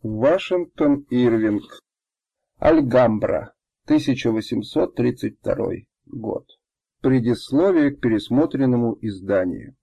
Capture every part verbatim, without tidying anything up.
Вашингтон Ирвинг. Альгамбра. тысяча восемьсот тридцать второй год. Предисловие к пересмотренному изданию.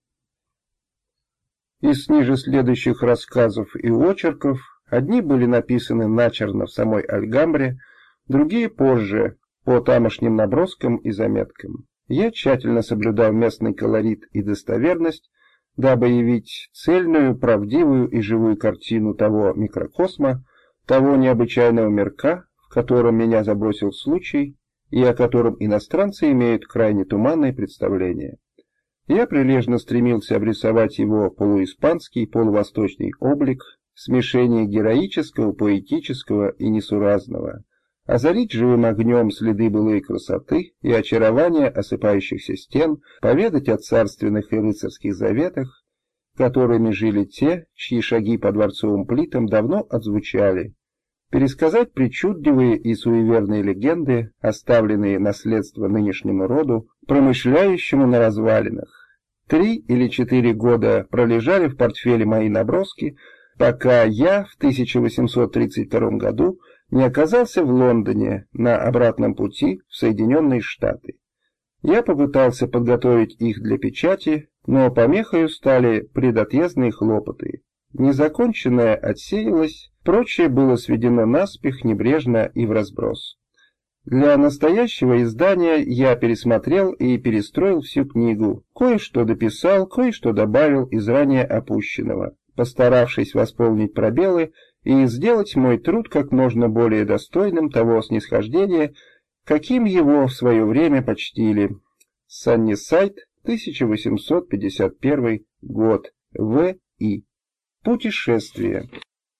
Из ниже следующих рассказов и очерков одни были написаны начерно в самой Альгамбре, другие позже, по тамошним наброскам и заметкам. Я тщательно соблюдал местный колорит и достоверность, дабы явить цельную, правдивую и живую картину того микрокосма, того необычайного мирка, в котором меня забросил случай, и о котором иностранцы имеют крайне туманное представление. Я прилежно стремился обрисовать его полуиспанский, полувосточный облик, смешение героического, поэтического и несуразного, озарить живым огнем следы былой красоты и очарования осыпающихся стен, поведать о царственных и рыцарских заветах, которыми жили те, чьи шаги по дворцовым плитам давно отзвучали, пересказать причудливые и суеверные легенды, оставленные наследство нынешнему роду, промышляющему на развалинах. Три или четыре года пролежали в портфеле мои наброски, пока я в тысяча восемьсот тридцать втором году не оказался в Лондоне на обратном пути в Соединенные Штаты. Я попытался подготовить их для печати, но помехою стали предотъездные хлопоты. Незаконченное отсеялось, прочее было сведено наспех, небрежно и вразброс. Для настоящего издания я пересмотрел и перестроил всю книгу, кое-что дописал, кое-что добавил из ранее опущенного, постаравшись восполнить пробелы и сделать мой труд как можно более достойным того снисхождения, каким его в свое время почтили. Саннисайд, тысяча восемьсот пятьдесят первый год, В. И. Путешествие.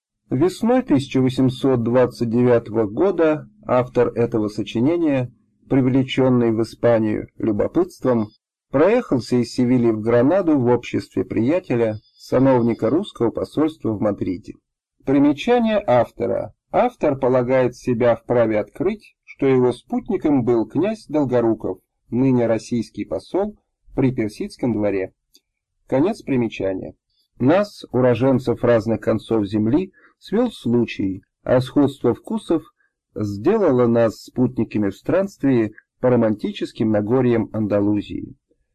Весной тысяча восемьсот двадцать девятого года автор этого сочинения, привлеченный в Испанию любопытством, проехался из Севильи в Гранаду в обществе приятеля, сановника русского посольства в Мадриде. Примечание автора. Автор полагает себя вправе открыть, что его спутником был князь Долгоруков, ныне российский посол при Персидском дворе. Конец примечания. Нас, уроженцев разных концов земли, свел случай, а сходство вкусов сделало нас спутниками в странствии по романтическим Нагорьям Андалузии.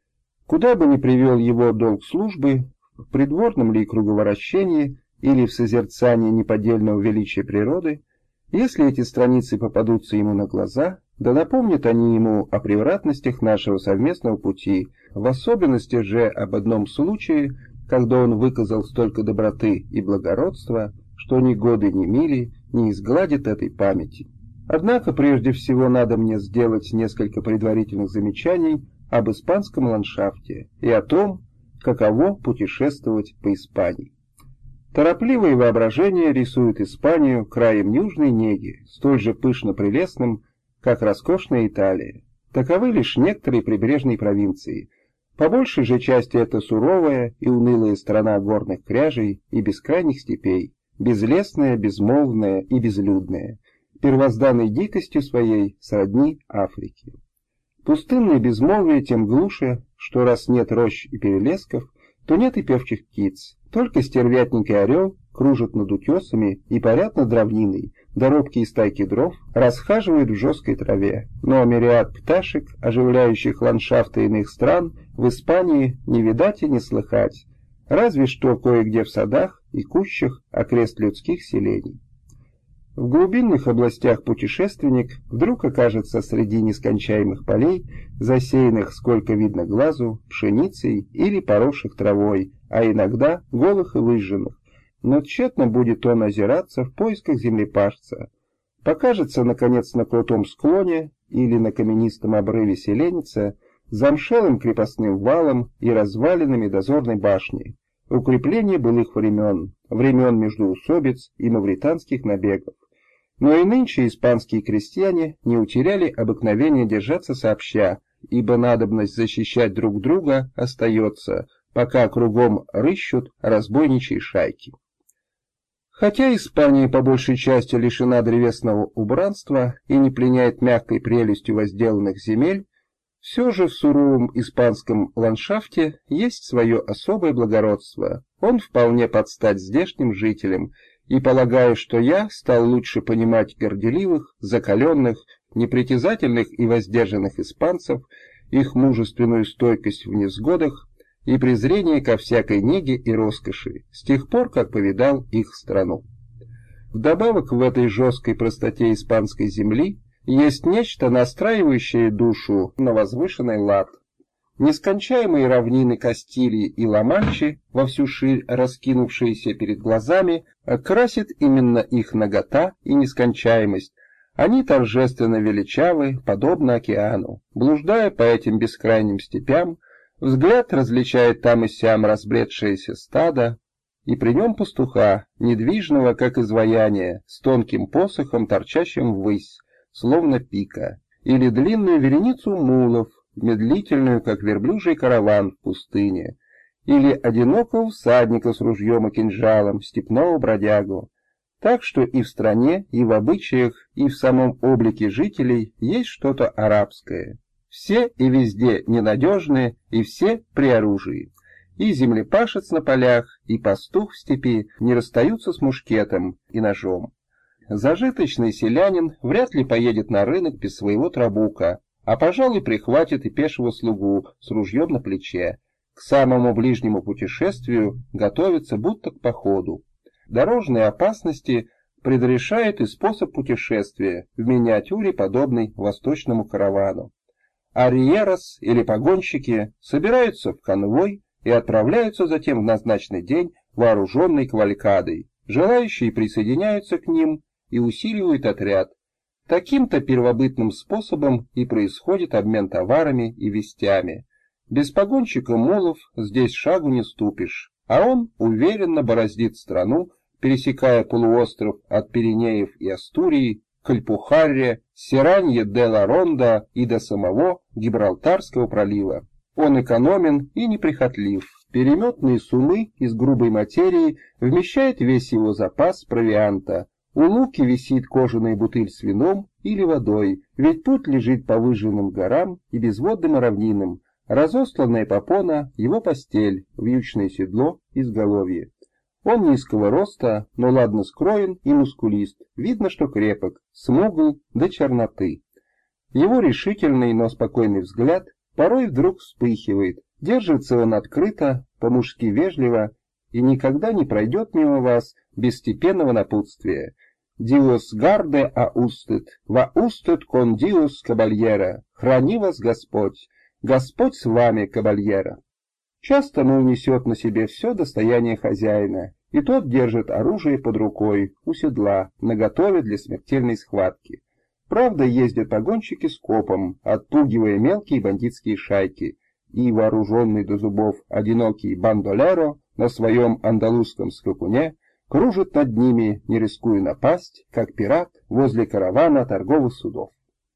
Куда бы ни привел его долг службы, в придворном ли круговращении или в созерцании неподдельного величия природы, если эти страницы попадутся ему на глаза, да напомнят они ему о превратностях нашего совместного пути, в особенности же об одном случае, когда он выказал столько доброты и благородства, что ни годы, ни мили не изгладит этой памяти. Однако прежде всего надо мне сделать несколько предварительных замечаний об испанском ландшафте и о том, каково путешествовать по Испании. Торопливое воображение рисует Испанию краем южной неги, столь же пышно прелестным, как роскошная Италия. Таковы лишь некоторые прибрежные провинции. По большей же части это суровая и унылая страна горных кряжей и бескрайних степей, безлесная, безмолвная и безлюдная, первозданной дикостью своей сродни Африке. Пустынное безмолвие тем глуше, что раз нет рощ и перелесков, то нет и певчих птиц, только стервятник и орел кружат над утесами и парят над равниной, да робкие стайки дров расхаживают в жесткой траве, но мириад пташек, оживляющих ландшафты иных стран, в Испании не видать и не слыхать, разве что кое-где в садах и кущах окрест людских селений. В глубинных областях путешественник вдруг окажется среди нескончаемых полей, засеянных, сколько видно глазу, пшеницей или поросших травой, а иногда голых и выжженных, но тщетно будет он озираться в поисках землепашца. Покажется, наконец, на крутом склоне или на каменистом обрыве селеница, замшелым крепостным валом и развалинами дозорной башни, укрепление былых времен, времен междоусобиц и мавританских набегов. Но и нынче испанские крестьяне не утеряли обыкновение держаться сообща, ибо надобность защищать друг друга остается, пока кругом рыщут разбойничьи шайки. Хотя Испания по большей части лишена древесного убранства и не пленяет мягкой прелестью возделанных земель, все же в суровом испанском ландшафте есть свое особое благородство. Он вполне под стать здешним жителям, и полагаю, что я стал лучше понимать горделивых, закаленных, непритязательных и воздержанных испанцев, их мужественную стойкость в невзгодах и презрение ко всякой неге и роскоши, с тех пор, как повидал их страну. Вдобавок в этой жесткой простоте испанской земли есть нечто, настраивающее душу на возвышенный лад. Нескончаемые равнины Кастилии и Ла-Манчи, во всю ширь раскинувшиеся перед глазами, красит именно их нагота и нескончаемость. Они торжественно величавы, подобно океану. Блуждая по этим бескрайним степям, взгляд различает там и сям разбредшееся стадо, и при нем пастуха, недвижного, как изваяние, с тонким посохом, торчащим ввысь, словно пика, или длинную вереницу мулов, медлительную, как верблюжий караван в пустыне, или одинокого всадника с ружьем и кинжалом, степного бродягу. Так что и в стране, и в обычаях, и в самом облике жителей есть что-то арабское. Все и везде ненадежные, и все при оружии. И землепашец на полях, и пастух в степи не расстаются с мушкетом и ножом. Зажиточный селянин вряд ли поедет на рынок без своего трабука, а, пожалуй, прихватит и пешего слугу с ружьем на плече. К самому ближнему путешествию готовится будто к походу. Дорожные опасности предрешает и способ путешествия, в миниатюре подобный восточному каравану. Арьерос или погонщики собираются в конвой и отправляются затем в назначенный день вооруженной кавалькадой. Желающие присоединяются к ним и усиливают отряд. Таким-то первобытным способом и происходит обмен товарами и вестями. Без погонщика мулов здесь шагу не ступишь, а он уверенно бороздит страну, пересекая полуостров от Пиренеев и Астурии к Альпухарре, Серанье-де-ла-Ронда и до самого Гибралтарского пролива. Он экономен и неприхотлив. Переметные сумы из грубой материи вмещает весь его запас провианта. У луки висит кожаная бутыль с вином или водой, ведь путь лежит по выжженным горам и безводным равнинам. Разосланная попона — его постель, вьючное седло, изголовье. Он низкого роста, но ладно скроен и мускулист, видно, что крепок, смугл до черноты. Его решительный, но спокойный взгляд порой вдруг вспыхивает. Держится он открыто, по-мужски вежливо, и никогда не пройдет мимо вас без степенного напутствия. «Диос гарде аустет, ваустет кон диос кабальера, храни вас Господь, Господь с вами, кабальера». Часто мул несет на себе все достояние хозяина, и тот держит оружие под рукой, у седла, наготове для смертельной схватки. Правда, ездят погонщики скопом, отпугивая мелкие бандитские шайки, и вооруженный до зубов одинокий бандолеро на своем андалузском скакуне кружит над ними, не рискуя напасть, как пират возле каравана торговых судов.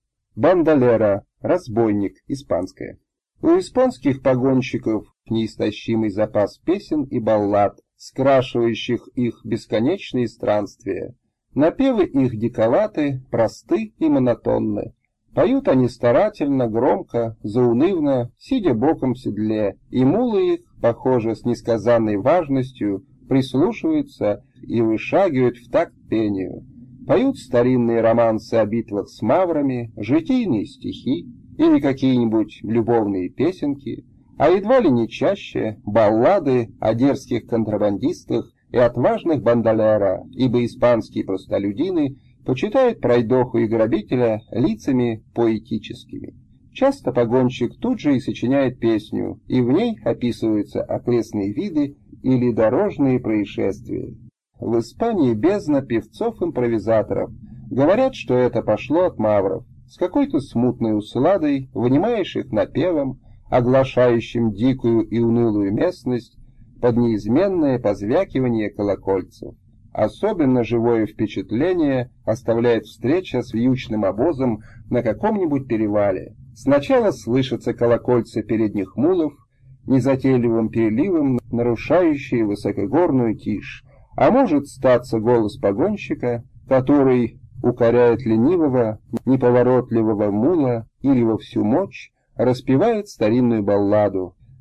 Бандолеро, разбойник, испанское. У испанских погонщиков неистощимый запас песен и баллад, скрашивающих их бесконечные странствия. Напевы их диковаты, просты и монотонны. Поют они старательно, громко, заунывно, сидя боком в седле, и мулы их, похоже, с несказанной важностью, прислушиваются и вышагивают в такт пению. Поют старинные романсы о битвах с маврами, житийные стихи или какие-нибудь любовные песенки, а едва ли не чаще баллады о дерзких контрабандистах и отважных бандолеро, ибо испанские простолюдины почитают пройдоху и грабителя лицами поэтическими. Часто погонщик тут же и сочиняет песню, и в ней описываются окрестные виды или дорожные происшествия. В Испании бездна певцов-импровизаторов. Говорят, что это пошло от мавров. С какой-то смутной усладой вынимаешь их напевом, оглашающим дикую и унылую местность под неизменное позвякивание колокольцев. Особенно живое впечатление оставляет встреча с вьючным обозом на каком-нибудь перевале. Сначала слышатся колокольцы передних мулов, незатейливым переливом нарушающие высокогорную тишь, а может статься голос погонщика, который укоряет ленивого, неповоротливого мула или во всю мощь распевает старинную балладу.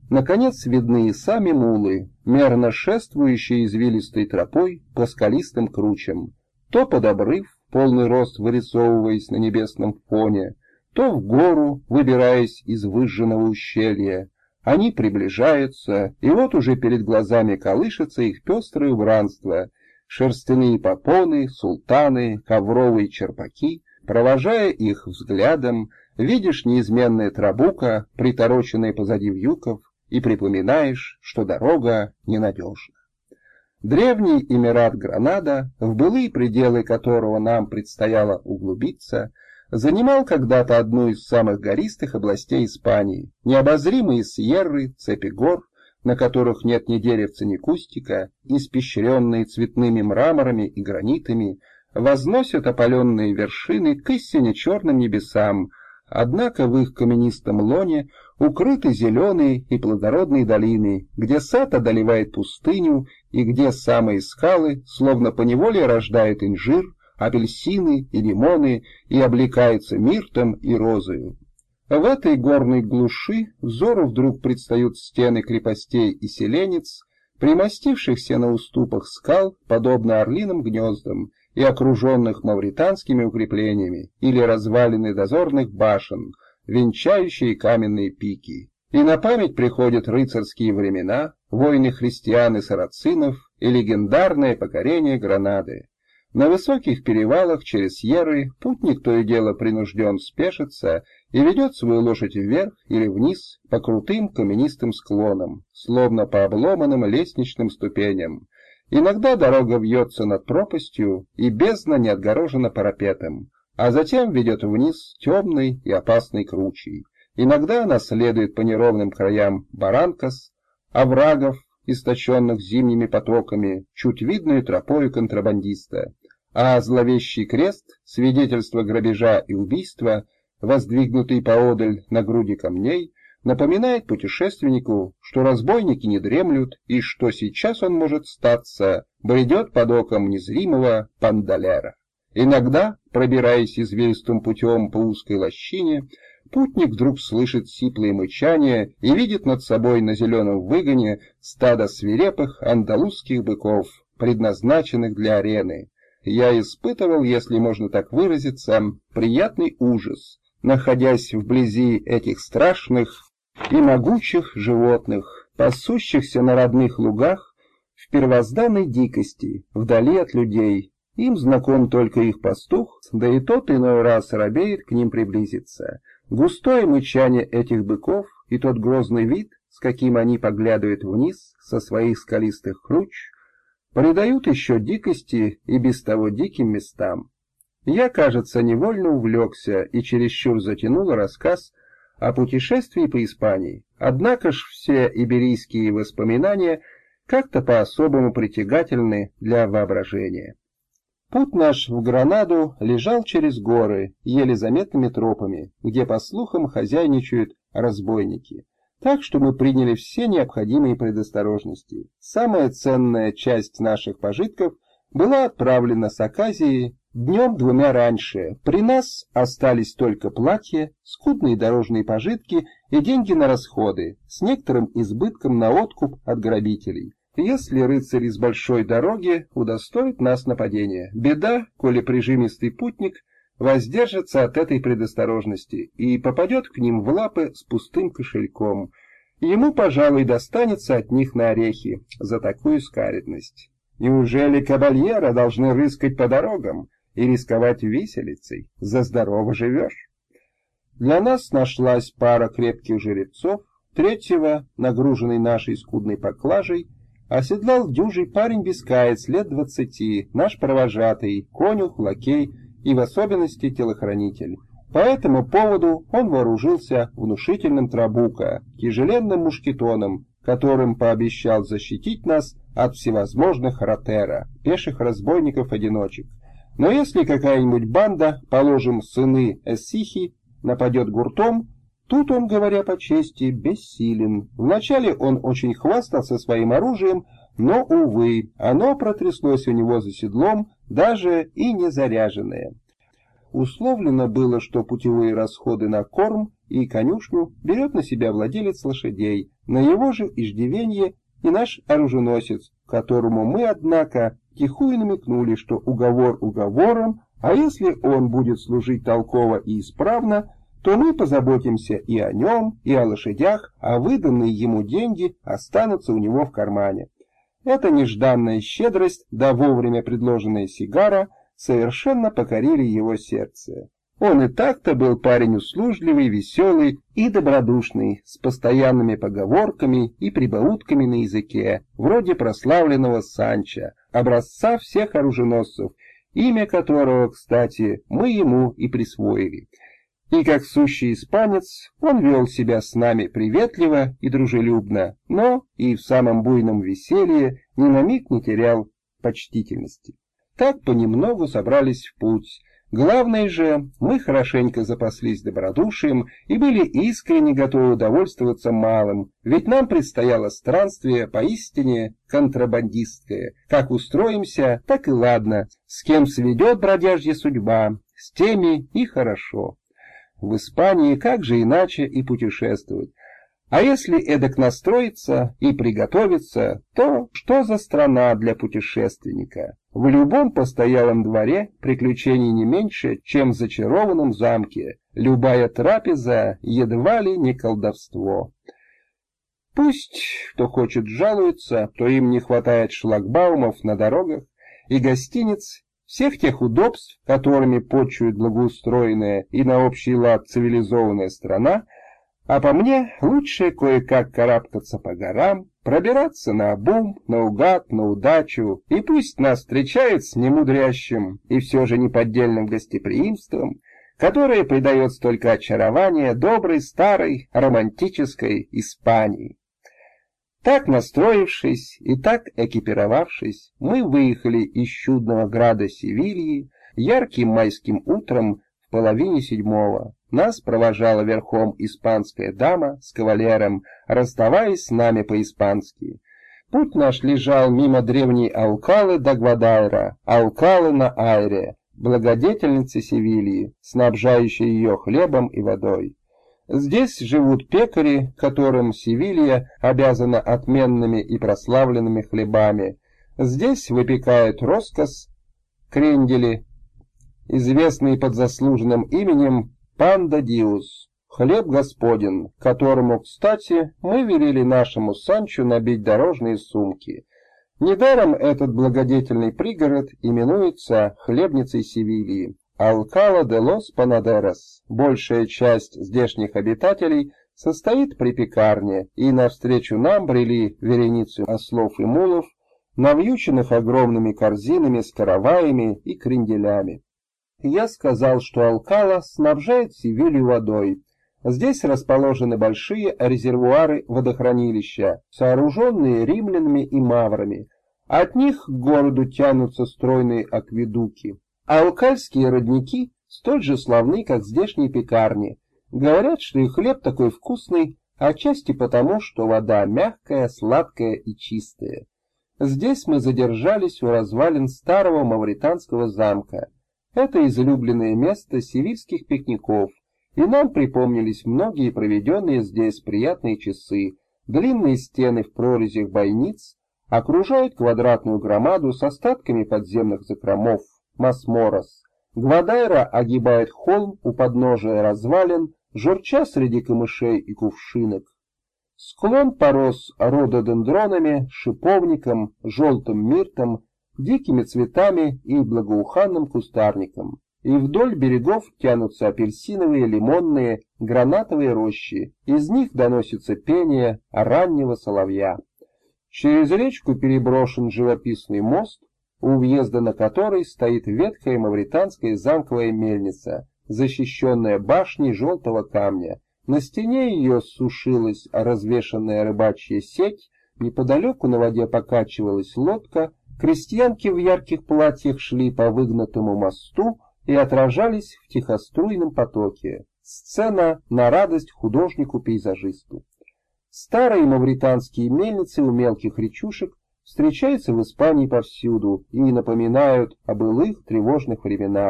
Наконец видны и сами мулы, мерно шествующие извилистой тропой по скалистым кручам, то под обрыв, полный рост вырисовываясь на небесном фоне, то в гору, выбираясь из выжженного ущелья. Они приближаются, и вот уже перед глазами колышется их пестрое убранство, шерстяные попоны, султаны, ковровые черпаки. Провожая их взглядом, видишь неизменное трабука, притороченное позади вьюков, и припоминаешь, что дорога ненадежна. Древний Эмират Гранада, в былые пределы которого нам предстояло углубиться, занимал когда-то одну из самых гористых областей Испании. Необозримые сьерры, цепи гор, на которых нет ни деревца, ни кустика, испещренные цветными мраморами и гранитами, возносят опаленные вершины к истине черным небесам, однако в их каменистом лоне укрыты зеленые и плодородные долины, где сад одолевает пустыню и где самые скалы словно поневоле рождают инжир, апельсины и лимоны и облекаются миртом и розою. В этой горной глуши взору вдруг предстают стены крепостей и селенец, примостившихся на уступах скал, подобно орлиным гнездам, и окруженных мавританскими укреплениями, или развалины дозорных башен, венчающие каменные пики. И на память приходят рыцарские времена, войны христиан и сарацинов и легендарное покорение Гранады. На высоких перевалах через Сьерры путник то и дело принужден спешиться и ведет свою лошадь вверх или вниз по крутым каменистым склонам, словно по обломанным лестничным ступеням. Иногда дорога вьется над пропастью, и бездна не отгорожена парапетом, а затем ведет вниз темной и опасной кручей. Иногда она следует по неровным краям баранкас, оврагов, истощенных зимними потоками, чуть видную тропою контрабандиста, а зловещий крест, свидетельство грабежа и убийства, воздвигнутый поодаль на груди камней, напоминает путешественнику, что разбойники не дремлют и что сейчас он может статься, бредет под оком незримого пандалера. Иногда, пробираясь извилистым путем по узкой лощине, путник вдруг слышит сиплые мычания и видит над собой на зеленом выгоне стадо свирепых андалузских быков, предназначенных для арены. Я испытывал, если можно так выразиться, приятный ужас, находясь вблизи этих страшных и могучих животных, пасущихся на родных лугах в первозданной дикости, вдали от людей. Им знаком только их пастух, да и тот иной раз робеет к ним приблизиться. Густое мычание этих быков и тот грозный вид, с каким они поглядывают вниз со своих скалистых круч, придают еще дикости и без того диким местам. Я, кажется, невольно увлекся и чересчур затянул рассказ о путешествии по Испании. Однако ж все иберийские воспоминания как-то по-особому притягательны для воображения. Путь наш в Гранаду лежал через горы, еле заметными тропами, где, по слухам, хозяйничают разбойники. Так что мы приняли все необходимые предосторожности. Самая ценная часть наших пожитков была отправлена с Аказии днем двумя раньше. При нас остались только платья, скудные дорожные пожитки и деньги на расходы, с некоторым избытком на откуп от грабителей. Если рыцарь из большой дороги удостоит нас нападения, беда, коли прижимистый путник воздержится от этой предосторожности и попадет к ним в лапы с пустым кошельком. Ему, пожалуй, достанется от них на орехи за такую скаредность. Неужели кабальера должны рыскать по дорогам и рисковать виселицей? За здорово живешь. Для нас нашлась пара крепких жеребцов. Третьего, нагруженный нашей скудной поклажей, оседлал дюжий парень-бескаец лет двадцати, наш провожатый, конюх, лакей и в особенности телохранитель. По этому поводу он вооружился внушительным трабука, тяжеленным мушкетоном, которым пообещал защитить нас от всевозможных ротера, пеших разбойников-одиночек. Но если какая-нибудь банда, положим, сыны Эссихи, нападет гуртом, тут он, говоря по чести, бессилен. Вначале он очень хвастался своим оружием, но, увы, оно протряслось у него за седлом, даже и не заряженное. условлено было, что путевые расходы на корм и конюшню берет на себя владелец лошадей, на его же иждивенье и наш оруженосец, которому мы, однако, тихую намекнули, что уговор уговором, а если он будет служить толково и исправно, то мы позаботимся и о нем, и о лошадях, а выданные ему деньги останутся у него в кармане. Эта нежданная щедрость, да вовремя предложенная сигара, совершенно покорили его сердце. Он и так-то был парень услужливый, веселый и добродушный, с постоянными поговорками и прибаутками на языке, вроде прославленного Санчо, образца всех оруженосцев, имя которого, кстати, мы ему и присвоили. И как сущий испанец, он вел себя с нами приветливо и дружелюбно, но и в самом буйном веселье ни на миг не терял почтительности. Так понемногу собрались в путь. Главное же, мы хорошенько запаслись добродушием и были искренне готовы удовольствоваться малым, ведь нам предстояло странствие поистине контрабандистское. Как устроимся, так и ладно, с кем сведет бродяжья судьба, с теми и хорошо. В Испании как же иначе и путешествовать? А если эдак настроиться и приготовиться, то что за страна для путешественника? В любом постоялом дворе приключений не меньше, чем в зачарованном замке. Любая трапеза едва ли не колдовство. Пусть кто хочет жалуется, то им не хватает шлагбаумов на дорогах и гостиниц, всех тех удобств, которыми почует благоустроенная и на общий лад цивилизованная страна, а по мне лучше кое-как карабкаться по горам, пробираться наобум, наугад, на удачу, и пусть нас встречают с немудрящим и все же неподдельным гостеприимством, которое придает столько очарования доброй, старой, романтической Испании. Так настроившись и так экипировавшись, мы выехали из чудного града Севильи ярким майским утром в половине седьмого. Нас провожала верхом испанская дама с кавалером, расставаясь с нами по-испански. Путь наш лежал мимо древней Алкалы до Гвадайра, Алкалы на Айре, благодетельницы Севильи, снабжающей ее хлебом и водой. Здесь живут пекари, которым Севилья обязана отменными и прославленными хлебами. Здесь выпекают роскос, крендели, известный под заслуженным именем Пан де Диус, хлеб Господен, которому, кстати, мы велели нашему Санчо набить дорожные сумки. Недаром этот благодетельный пригород именуется хлебницей Севильи. Алкала де лос Панадерос. Большая часть здешних обитателей состоит при пекарне, и навстречу нам брели вереницы ослов и мулов, навьюченных огромными корзинами с караваями и кренделями. Я сказал, что Алкала снабжает Севилью водой. Здесь расположены большие резервуары водохранилища, сооруженные римлянами и маврами. От них к городу тянутся стройные акведуки. А алкальские родники столь же славны, как здешние пекарни. Говорят, что их хлеб такой вкусный, отчасти потому, что вода мягкая, сладкая и чистая. Здесь мы задержались у развалин старого мавританского замка. Это излюбленное место севильских пикников, и нам припомнились многие проведенные здесь приятные часы. Длинные стены в прорезях бойниц окружают квадратную громаду с остатками подземных закромов. Масморос. Гвадайра огибает холм у подножия развалин, журча среди камышей и кувшинок. Склон порос рододендронами, шиповником, желтым миртом, дикими цветами и благоуханным кустарником. И вдоль берегов тянутся апельсиновые, лимонные, гранатовые рощи. Из них доносится пение раннего соловья. Через речку переброшен живописный мост, у въезда на который стоит ветхая мавританская замковая мельница, защищенная башней желтого камня. На стене ее сушилась развешанная рыбачья сеть, неподалеку на воде покачивалась лодка, крестьянки в ярких платьях шли по выгнутому мосту и отражались в тихоструйном потоке. Сцена на радость художнику-пейзажисту. Старые мавританские мельницы у мелких речушек встречаются в Испании повсюду и напоминают о былых тревожных временах.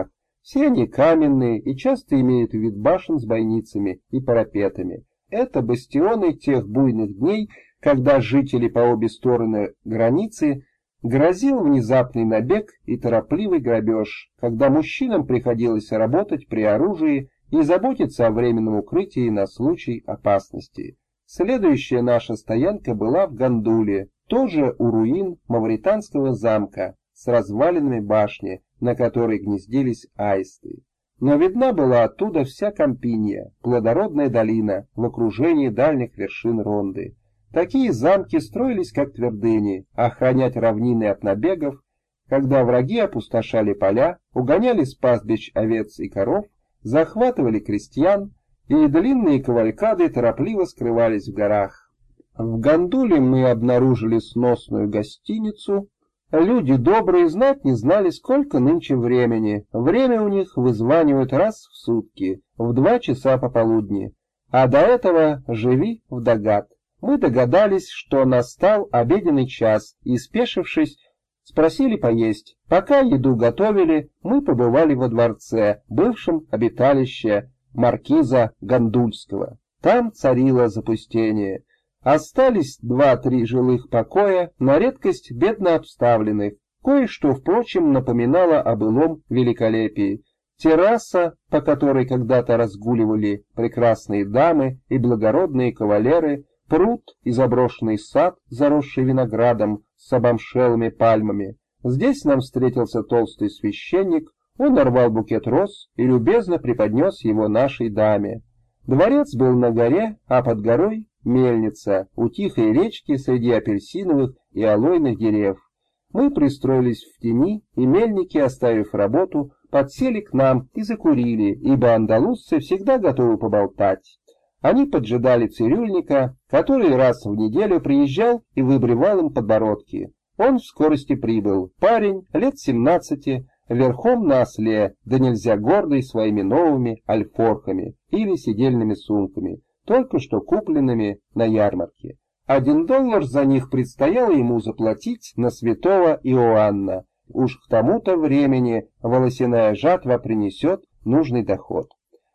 Все они каменные и часто имеют вид башен с бойницами и парапетами. Это бастионы тех буйных дней, когда жители по обе стороны границы грозил внезапный набег и торопливый грабеж, когда мужчинам приходилось работать при оружии и заботиться о временном укрытии на случай опасности. Следующая наша стоянка была в Гандуле, тоже у руин мавританского замка с развалинами башни, на которой гнездились аисты. Но видна была оттуда вся Кампиния, плодородная долина в окружении дальних вершин Ронды. Такие замки строились как твердыни, охранять равнины от набегов, когда враги опустошали поля, угоняли с пастбищ овец и коров, захватывали крестьян, и длинные кавалькады торопливо скрывались в горах. В Гандуле мы обнаружили сносную гостиницу. Люди добрые знать не знали, сколько нынче времени. Время у них вызванивают раз в сутки, в два часа пополудни. А до этого живи в догад. Мы догадались, что настал обеденный час, и, спешившись, спросили поесть. Пока еду готовили, мы побывали во дворце, бывшем обиталище маркиза Гандульского. Там царило запустение. Остались два-три жилых покоя, на редкость бедно обставленных. Кое-что, впрочем, напоминало о былом великолепии. Терраса, по которой когда-то разгуливали прекрасные дамы и благородные кавалеры, пруд и заброшенный сад, заросший виноградом с обомшелыми пальмами. Здесь нам встретился толстый священник, он нарвал букет роз и любезно преподнес его нашей даме. Дворец был на горе, а под горой мельница, у тихой речки среди апельсиновых и алойных дерев. Мы пристроились в тени, и мельники, оставив работу, подсели к нам и закурили, ибо андалузцы всегда готовы поболтать. Они поджидали цирюльника, который раз в неделю приезжал и выбривал им подбородки. Он в скорости прибыл, парень, лет семнадцати, верхом на осле, да нельзя гордый своими новыми альфорками или сидельными сумками, только что купленными на ярмарке. Один доллар за них предстояло ему заплатить на святого Иоанна. Уж к тому-то времени волосяная жатва принесет нужный доход.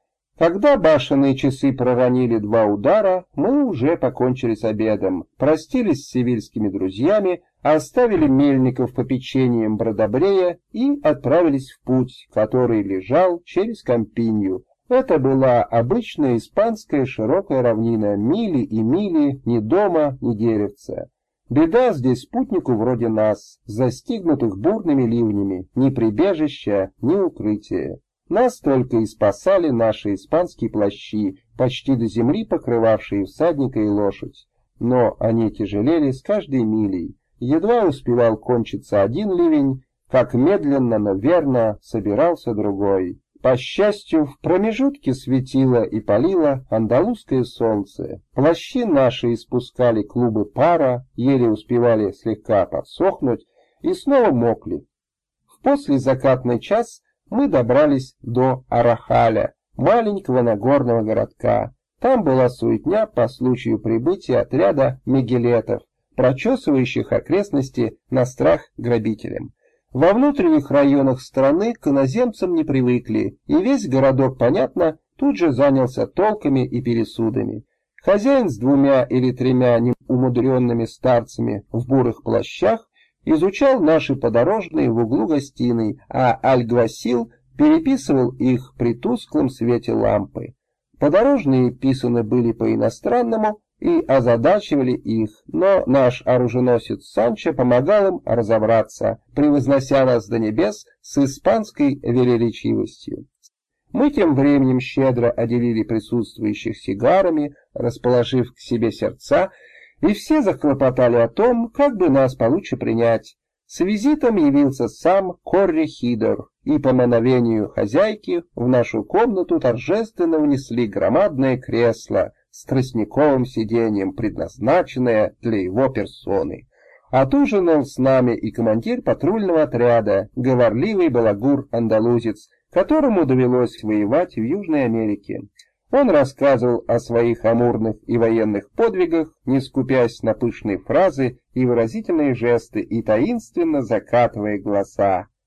Когда башенные часы проронили два удара, мы уже покончили с обедом, простились с севильскими друзьями, оставили мельников попечением Бродобрея и отправились в путь, который лежал через Кампинью. Это была обычная испанская широкая равнина, мили и мили, ни дома, ни деревца. Беда здесь спутнику вроде нас, застигнутых бурными ливнями, ни прибежища, ни укрытия. Нас только и спасали наши испанские плащи, почти до земли покрывавшие всадника и лошадь. Но они тяжелели с каждой милей. Едва успевал кончиться один ливень, как медленно, но верно собирался другой. По счастью, в промежутке светило и палило андалузское солнце. Плащи наши испускали клубы пара, еле успевали слегка подсохнуть и снова мокли. В послезакатный час мы добрались до Арахаля, маленького нагорного городка. Там была суетня по случаю прибытия отряда мегелетов, прочесывающих окрестности на страх грабителям. Во внутренних районах страны к иноземцам не привыкли, и весь городок, понятно, тут же занялся толками и пересудами. Хозяин с двумя или тремя неумудренными старцами в бурых плащах изучал наши подорожные в углу гостиной, а Альгвасил переписывал их при тусклом свете лампы. Подорожные писаны были по-иностранному и озадачивали их, но наш оруженосец Санчо помогал им разобраться, превознося нас до небес с испанской велеречивостью. Мы тем временем щедро отделили присутствующих сигарами, расположив к себе сердца, и все захлопотали о том, как бы нас получше принять. С визитом явился сам Коррехидор, и по мановению хозяйки в нашу комнату торжественно внесли громадное кресло с тростниковым сиденьем, предназначенное для его персоны. Отужинал с нами и командир патрульного отряда, говорливый балагур-андалузец, которому довелось воевать в Южной Америке. Он рассказывал о своих амурных и военных подвигах, не скупясь на пышные фразы и выразительные жесты, и таинственно закатывая глаза.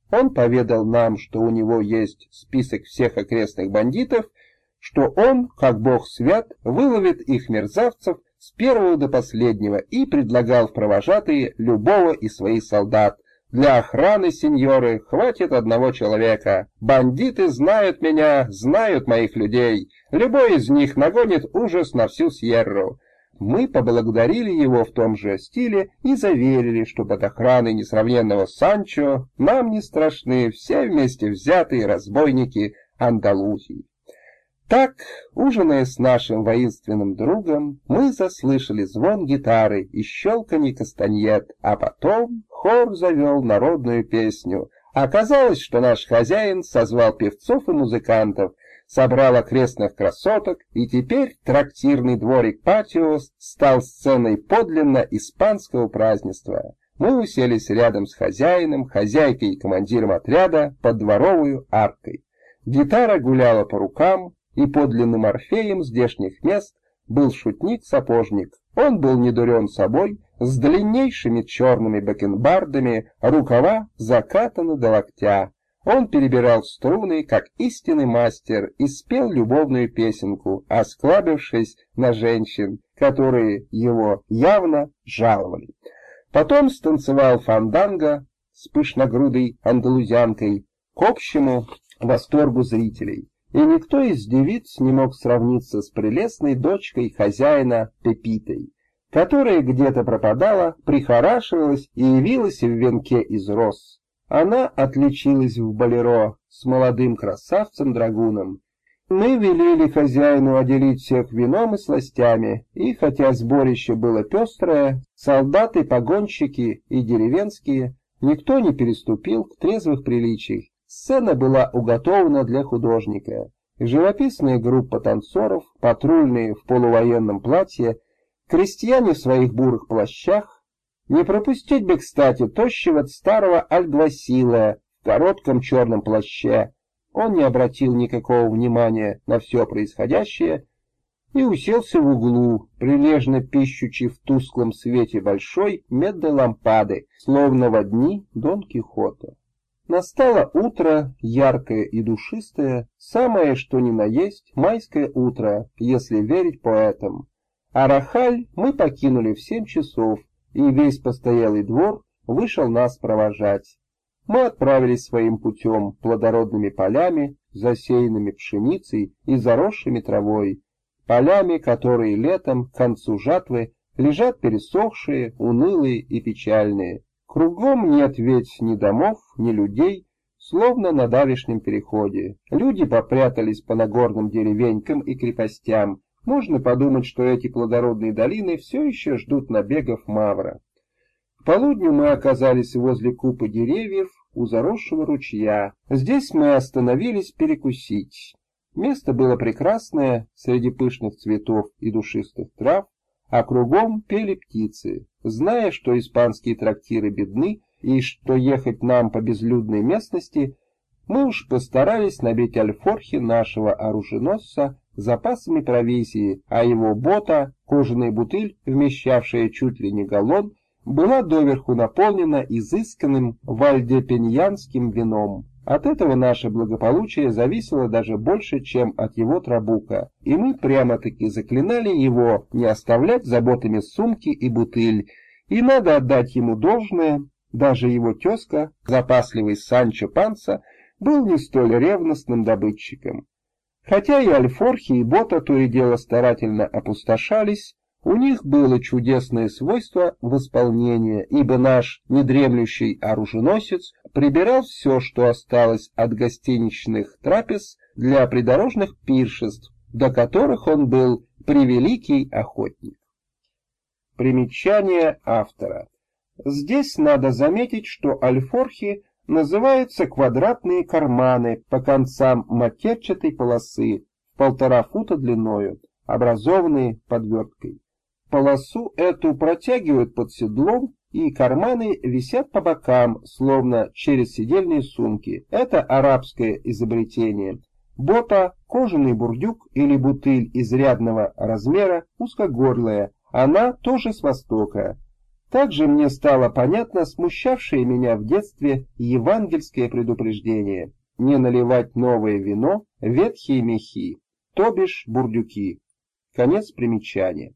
Он поведал нам, что у него есть список всех окрестных бандитов, что он, как бог свят, выловит их мерзавцев с первого до последнего и предлагал в провожатые любого из своих солдат. Для охраны, сеньоры, хватит одного человека. Бандиты знают меня, знают моих людей. Любой из них нагонит ужас на всю Сьерру. Мы поблагодарили его в том же стиле и заверили, что под охраной несравненного Санчо нам не страшны все вместе взятые разбойники Андалусии. Так, ужиная с нашим воинственным другом, мы заслышали звон гитары и щелканье кастаньет, а потом хор завел народную песню. Оказалось, что наш хозяин созвал певцов и музыкантов, собрал окрестных красоток, и теперь трактирный дворик Патио стал сценой подлинно испанского празднества. Мы уселись рядом с хозяином, хозяйкой и командиром отряда под дворовую аркой. Гитара гуляла по рукам, и подлинным орфеем здешних мест был шутник-сапожник. Он был недурен собой, с длиннейшими черными бакенбардами, рукава закатаны до локтя. Он перебирал струны, как истинный мастер, и спел любовную песенку, осклабившись на женщин, которые его явно жаловали. Потом станцевал фанданго с пышногрудой андалузянкой к общему восторгу зрителей. И никто из девиц не мог сравниться с прелестной дочкой хозяина Пепитой, которая где-то пропадала, прихорашивалась и явилась в венке из роз. Она отличилась в болеро с молодым красавцем-драгуном. Мы велели хозяину отделить всех вином и сластями, и хотя сборище было пестрое, солдаты, погонщики и деревенские, никто не переступил к трезвых приличиях. Сцена была уготована для художника. Живописная группа танцоров, патрульные в полувоенном платье, крестьяне в своих бурых плащах. Не пропустить бы, кстати, тощего старого альгвасила в коротком черном плаще. Он не обратил никакого внимания на все происходящее и уселся в углу, прилежно пищучи в тусклом свете большой медной лампады, словно во дни Дон Кихота. Настало утро, яркое и душистое, самое что ни на есть майское утро, если верить поэтам. Арахаль мы покинули в семь часов, и весь постоялый двор вышел нас провожать. Мы отправились своим путем плодородными полями, засеянными пшеницей и заросшими травой, полями, которые летом, к концу жатвы, лежат пересохшие, унылые и печальные. Кругом нет ведь ни домов, ни людей, словно на давешнем переходе. Люди попрятались по нагорным деревенькам и крепостям. Можно подумать, что эти плодородные долины все еще ждут набегов Мавра. К полудню мы оказались возле купы деревьев у заросшего ручья. Здесь мы остановились перекусить. Место было прекрасное, среди пышных цветов и душистых трав, а кругом пели птицы. Зная, что испанские трактиры бедны и что ехать нам по безлюдной местности, мы уж постарались набить альфорхи нашего оруженосца запасами провизии, а его бота, кожаная бутыль, вмещавшая чуть ли не галлон, была доверху наполнена изысканным вальдепеньянским вином. От этого наше благополучие зависело даже больше, чем от его трабука, и мы прямо-таки заклинали его не оставлять заботами сумки и бутыль, и надо отдать ему должное, даже его тезка, запасливый Санчо Панса, был не столь ревностным добытчиком. Хотя и альфорхи, и бота то и дело старательно опустошались, у них было чудесное свойство восполнения, ибо наш недремлющий оруженосец прибирал все, что осталось от гостиничных трапез для придорожных пиршеств, до которых он был превеликий охотник. Примечание автора. Здесь надо заметить, что альфорхи называются квадратные карманы по концам матерчатой полосы, полтора фута длиною, образованные подверткой. Полосу эту протягивают под седлом, и карманы висят по бокам, словно через седельные сумки. Это арабское изобретение. Бота – кожаный бурдюк или бутыль изрядного размера, узкогорлая. Она тоже с востока. Также мне стало понятно смущавшее меня в детстве евангельское предупреждение не наливать новое вино в ветхие мехи, то бишь бурдюки. Конец примечания.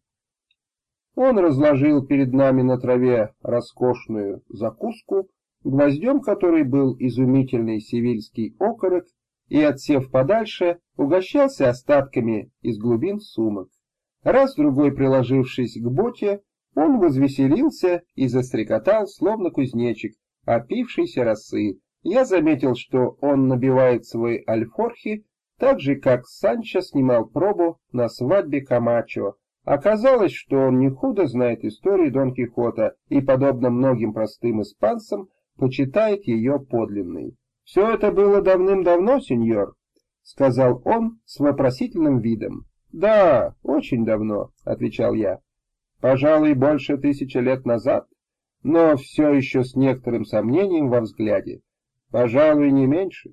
Он разложил перед нами на траве роскошную закуску, гвоздем которой был изумительный севильский окорок, и, отсев подальше, угощался остатками из глубин сумок. Раз-другой приложившись к боте, он возвеселился и застрекотал, словно кузнечик, опившийся росы. Я заметил, что он набивает свои альфорхи, так же, как Санчо снимал пробу на свадьбе Камачо. Оказалось, что он не худо знает историю Дон Кихота и, подобно многим простым испанцам, почитает ее подлинной. «Все это было давным-давно, сеньор», — сказал он с вопросительным видом. «Да, очень давно», — отвечал я. «Пожалуй, больше тысячи лет назад, но все еще с некоторым сомнением во взгляде. Пожалуй, не меньше».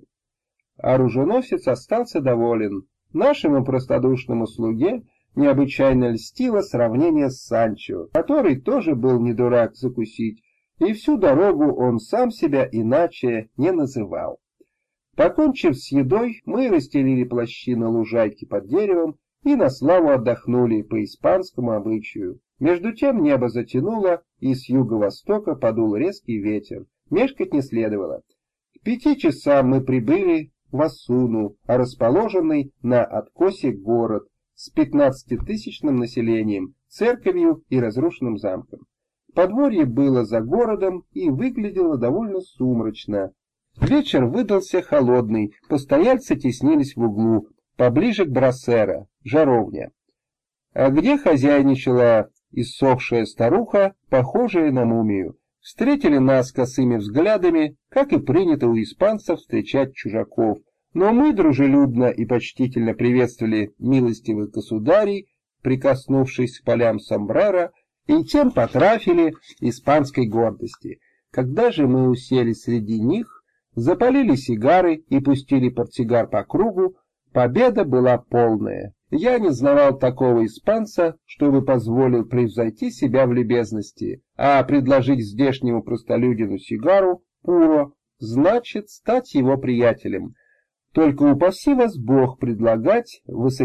Оруженосец остался доволен. Нашему простодушному слуге необычайно льстило сравнение с Санчо, который тоже был не дурак закусить, и всю дорогу он сам себя иначе не называл. Покончив с едой, мы расстелили плащи на лужайке под деревом и на славу отдохнули по испанскому обычаю. Между тем небо затянуло, и с юго-востока подул резкий ветер. Мешкать не следовало. К пяти часам мы прибыли в Осуну, расположенный на откосе город с пятнадцатитысячным населением, церковью и разрушенным замком. Подворье было за городом и выглядело довольно сумрачно. Вечер выдался холодный, постояльцы теснились в углу, поближе к Брасера, жаровня, а где хозяйничала иссохшая старуха, похожая на мумию. Встретили нас косыми взглядами, как и принято у испанцев встречать чужаков, но мы дружелюбно и почтительно приветствовали милостивых государей, прикоснувшись к полям сомбреро, и тем потрафили испанской гордости. Когда же мы уселись среди них, запалили сигары и пустили портсигар по кругу, победа была полная. Я не знавал такого испанца, чтобы позволил превзойти себя в любезности, а предложить здешнему простолюдину сигару, пуро, значит стать его приятелем. Только упаси вас Бог предлагать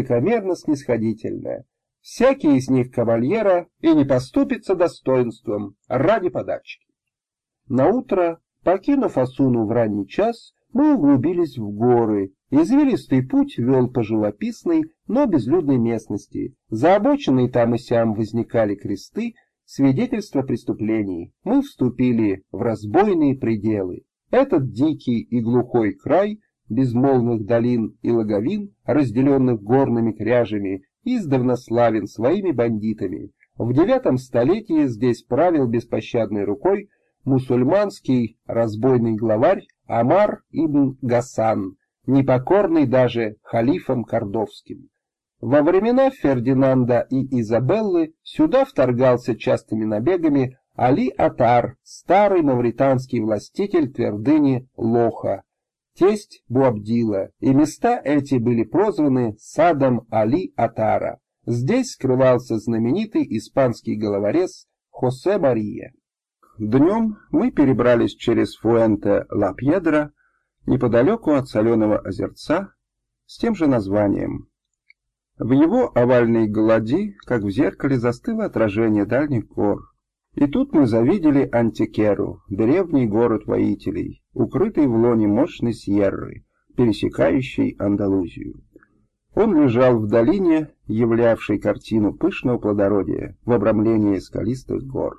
высокомерно-снисходительное. Всякий из них кавальера и не поступится достоинством ради подачки. Наутро, покинув Осуну в ранний час, мы углубились в горы. Извилистый путь вел по живописной, но безлюдной местности. За обочиной там и сям возникали кресты, свидетельства преступлений. Мы вступили в разбойные пределы. Этот дикий и глухой край, безмолвных долин и логовин, разделенных горными кряжами, издавна славен своими бандитами. В девятом столетии здесь правил беспощадной рукой мусульманский разбойный главарь Амар ибн Гасан, непокорный даже халифом кордовским. Во времена Фердинанда и Изабеллы сюда вторгался частыми набегами Али-Атар, старый мавританский властитель твердыни Лоха, тесть Буабдила, и места эти были прозваны садом Али-Атара. Здесь скрывался знаменитый испанский головорез Хосе Мария. Днем мы перебрались через Фуэнте-Ла-Пьедра, неподалеку от соленого озерца, с тем же названием. В его овальной глади, как в зеркале, застыло отражение дальних гор. И тут мы завидели Антикеру, древний город воителей, укрытый в лоне мощной сьерры, пересекающей Андалузию. Он лежал в долине, являвшей картину пышного плодородия в обрамлении скалистых гор.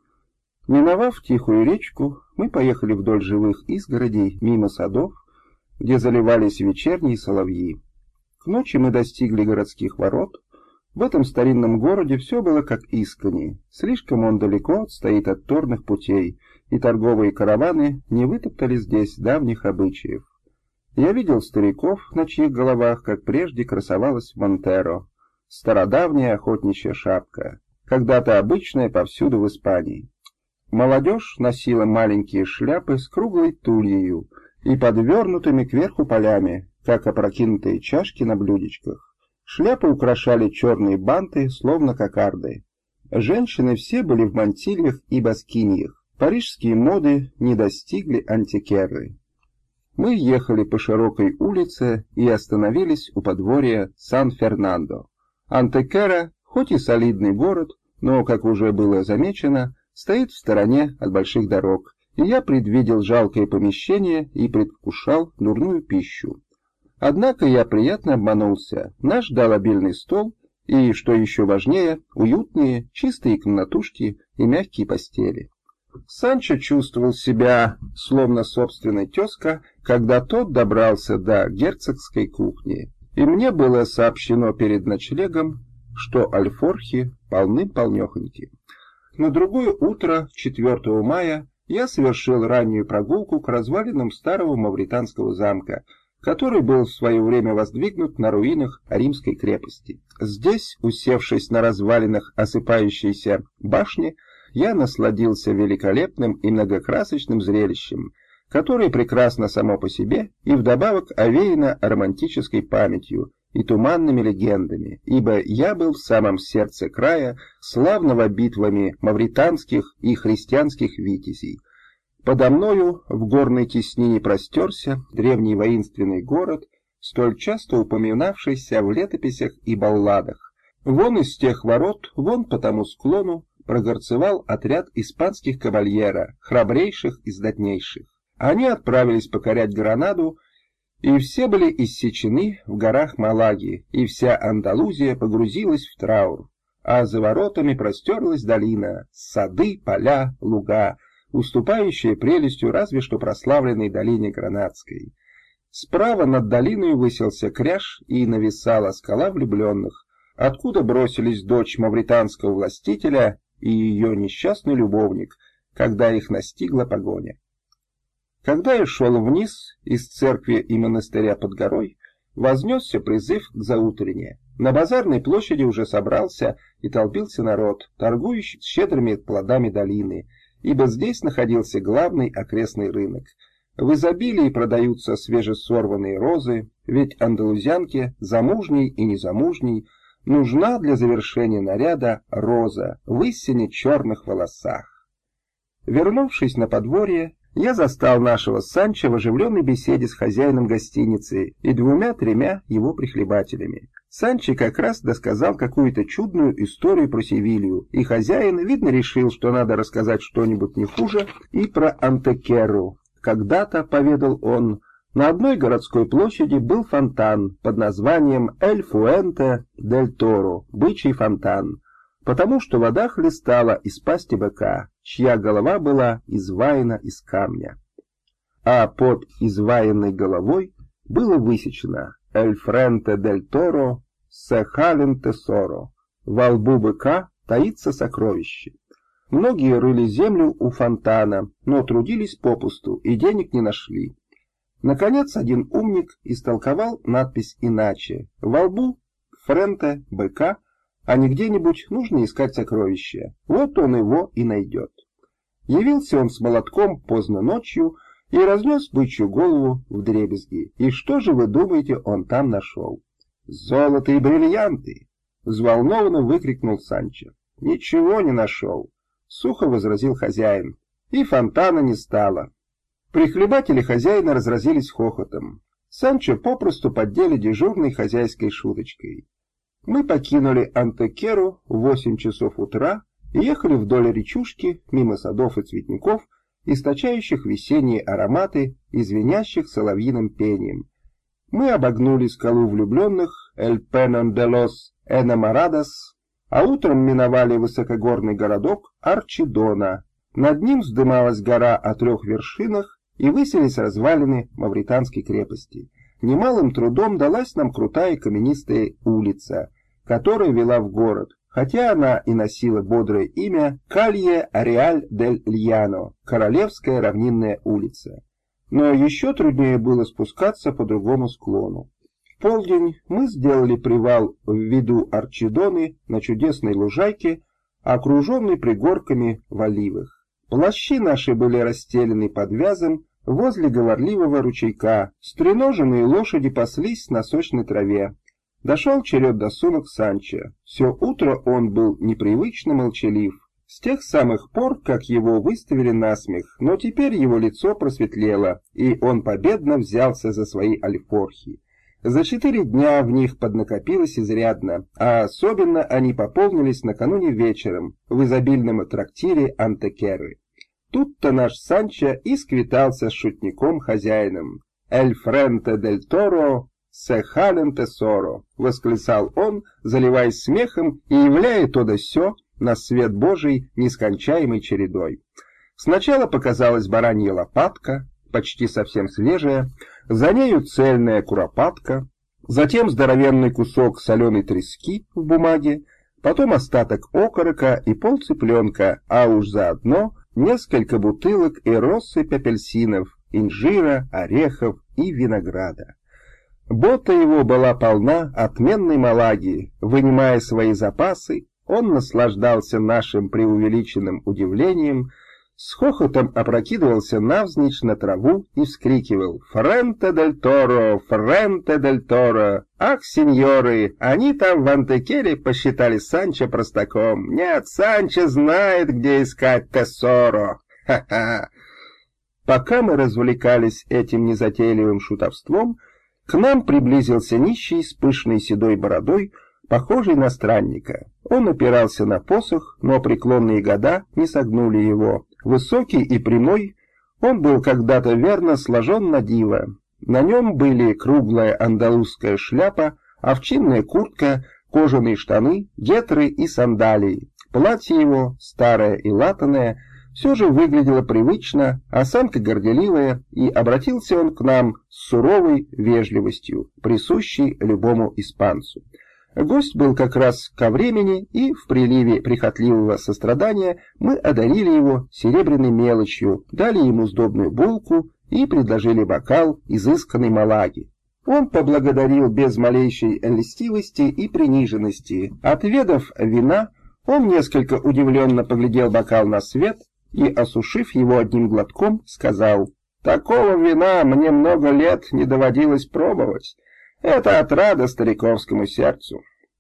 Миновав тихую речку, мы поехали вдоль живых изгородей, мимо садов, где заливались вечерние соловьи. К ночи мы достигли городских ворот. В этом старинном городе все было как искони. Слишком он далеко отстоит от торных путей, и торговые караваны не вытоптали здесь давних обычаев. Я видел стариков, на чьих головах, как прежде, красовалась Монтеро, стародавняя охотничья шапка, когда-то обычная повсюду в Испании. Молодежь носила маленькие шляпы с круглой тульей и подвернутыми кверху полями, как опрокинутые чашки на блюдечках. Шляпы украшали черные банты, словно кокарды. Женщины все были в мантильях и баскиньях. Парижские моды не достигли Антекерры. Мы ехали по широкой улице и остановились у подворья Сан-Фернандо. Антекерра, хоть и солидный город, но, как уже было замечено, стоит в стороне от больших дорог, и я предвидел жалкое помещение и предвкушал дурную пищу. Однако я приятно обманулся. Нас ждал обильный стол и, что еще важнее, уютные, чистые комнатушки и мягкие постели. Санчо чувствовал себя, словно собственный тезка, когда тот добрался до герцогской кухни, и мне было сообщено перед ночлегом, что альфорхи полны-полнехоньки. На другое утро, четвёртого мая, я совершил раннюю прогулку к развалинам старого мавританского замка, который был в свое время воздвигнут на руинах римской крепости. Здесь, усевшись на развалинах осыпающейся башни, я насладился великолепным и многокрасочным зрелищем, которое прекрасно само по себе и вдобавок овеяно романтической памятью и туманными легендами, ибо я был в самом сердце края, славного битвами мавританских и христианских витязей. Подо мною в горной теснине простерся древний воинственный город, столь часто упоминавшийся в летописях и балладах. Вон из тех ворот, вон по тому склону, прогорцевал отряд испанских кавальера, храбрейших и знатнейших. Они отправились покорять Гранаду, и все были иссечены в горах Малаги, и вся Андалузия погрузилась в траур. А за воротами простерлась долина, сады, поля, луга, уступающие прелестью разве что прославленной долине Гранадской. Справа над долиной высился кряж и нависала скала влюбленных, откуда бросились дочь мавританского властителя и ее несчастный любовник, когда их настигла погоня. Когда я шел вниз из церкви и монастыря под горой, вознесся призыв к заутренне. На базарной площади уже собрался и толпился народ, торгующий щедрыми плодами долины, ибо здесь находился главный окрестный рынок. В изобилии продаются свежесорванные розы, ведь андалузянке, замужней и незамужней, нужна для завершения наряда роза в истине черных волосах. Вернувшись на подворье, я застал нашего Санчо в оживленной беседе с хозяином гостиницы и двумя-тремя его прихлебателями. Санчо как раз досказал какую-то чудную историю про Севилью, и хозяин, видно, решил, что надо рассказать что-нибудь не хуже и про Антекерру. Когда-то, поведал он, на одной городской площади был фонтан под названием «Эль Фуэнте дель Торо» — «Бычий фонтан», потому что вода хлестала из пасти быка, чья голова была изваяна из камня. А под изваянной головой было высечено «Эль Френте дель Торо сехален тесоро» — «Во лбу быка таится сокровище». Многие рыли землю у фонтана, но трудились попусту и денег не нашли. Наконец, один умник истолковал надпись иначе. Во лбу Френте быка, а не где-нибудь нужно искать сокровища. Вот он его и найдет. Явился он с молотком поздно ночью и разнес бычью голову вдребезги. И что же вы думаете, он там нашел? Золото и бриллианты! Взволнованно выкрикнул Санчо. Ничего не нашел, сухо возразил хозяин. И фонтана не стало. Прихлебатели хозяина разразились хохотом. Санчо попросту поддели дежурной хозяйской шуточкой. Мы покинули Антекерру в восемь часов утра и ехали вдоль речушки, мимо садов и цветников, источающих весенние ароматы и звенящих соловьиным пением. Мы обогнули скалу влюбленных Эль Пенон де лос Энаморадос, а утром миновали высокогорный городок Арчидона. Над ним вздымалась гора о трех вершинах, и высились развалины мавританской крепости. Немалым трудом далась нам крутая каменистая улица, которая вела в город, хотя она и носила бодрое имя Калье Ареаль дель Льяно, Королевская равнинная улица. Но еще труднее было спускаться по другому склону. В полдень мы сделали привал в виду Арчидоны на чудесной лужайке, окруженной пригорками в оливах. Плащи наши были расстелены под вязом возле говорливого ручейка, стреноженные лошади паслись на сочной траве. Дошел черед до сумок Санчо. Все утро он был непривычно молчалив. С тех самых пор, как его выставили насмех, но теперь его лицо просветлело, и он победно взялся за свои альфорхи. За четыре дня в них поднакопилось изрядно, а особенно они пополнились накануне вечером в изобильном трактире Антекеры. Тут-то наш Санчо и сквитался с шутником-хозяином. «Эль френте дель торо се хален тесоро», — восклицал он, заливаясь смехом и являя то да сё на свет Божий нескончаемой чередой. Сначала показалась баранья лопатка, почти совсем свежая, за нею цельная куропатка, затем здоровенный кусок соленой трески в бумаге, потом остаток окорока и полцыпленка, а уж заодно несколько бутылок и россыпь апельсинов, инжира, орехов и винограда. Бота его была полна отменной малаги. Вынимая свои запасы, он наслаждался нашим преувеличенным удивлением, с хохотом опрокидывался навзничь на траву и вскрикивал: «Френте дель Торо! Френте дель Торо! Ах, сеньоры, они там в Антекере посчитали Санчо простаком! Нет, Санчо знает, где искать тесоро! Ха-ха!» Пока мы развлекались этим незатейливым шутовством, к нам приблизился нищий с пышной седой бородой, похожий на странника. Он опирался на посох, но преклонные года не согнули его. Высокий и прямой, он был когда-то верно сложен на диво. На нем были круглая андалузская шляпа, овчинная куртка, кожаные штаны, гетры и сандалии. Платье его, старое и латаное, все же выглядело привычно, осанка горделивая, и обратился он к нам с суровой вежливостью, присущей любому испанцу. Гость был как раз ко времени, и в приливе прихотливого сострадания мы одарили его серебряной мелочью, дали ему сдобную булку и предложили бокал изысканной малаги. Он поблагодарил без малейшей льстивости и приниженности. Отведав вина, он несколько удивленно поглядел бокал на свет и, осушив его одним глотком, сказал: «Такого вина мне много лет не доводилось пробовать. Это отрада стариковскому сердцу».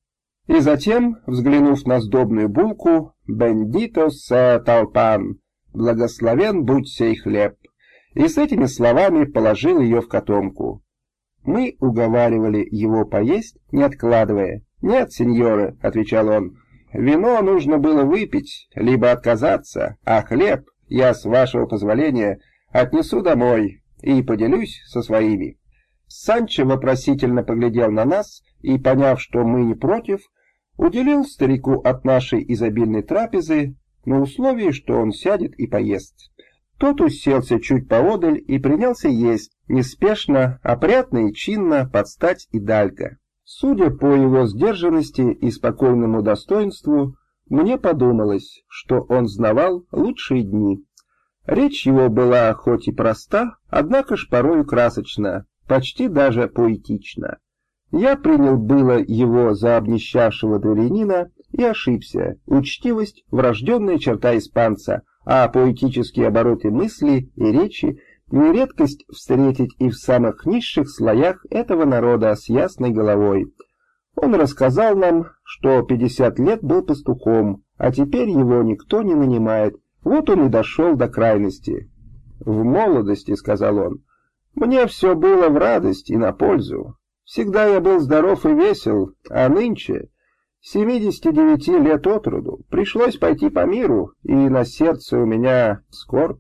И затем, взглянув на сдобную булку, «Бендито се толпан», «Благословен будь сей хлеб», и с этими словами положил ее в котомку. Мы уговаривали его поесть, не откладывая. «Нет, сеньоры», — отвечал он, — «вино нужно было выпить, либо отказаться, а хлеб я, с вашего позволения, отнесу домой и поделюсь со своими». Санчо вопросительно поглядел на нас и, поняв, что мы не против, уделил старику от нашей изобильной трапезы на условии, что он сядет и поест. Тот уселся чуть поодаль и принялся есть, неспешно, опрятно и чинно, под стать Идальго. Судя по его сдержанности и спокойному достоинству, мне подумалось, что он знавал лучшие дни. Речь его была хоть и проста, однако ж порою красочна, почти даже поэтично. Я принял было его за обнищавшего дворянина и ошибся. Учтивость — врожденная черта испанца, а поэтические обороты мысли и речи — не редкость встретить и в самых низших слоях этого народа с ясной головой. Он рассказал нам, что пятьдесят лет был пастухом, а теперь его никто не нанимает. Вот он и дошел до крайности. «В молодости, — сказал он, — мне все было в радость и на пользу. Всегда я был здоров и весел, а нынче, семидесяти девяти лет от роду, пришлось пойти по миру, и на сердце у меня скорбь.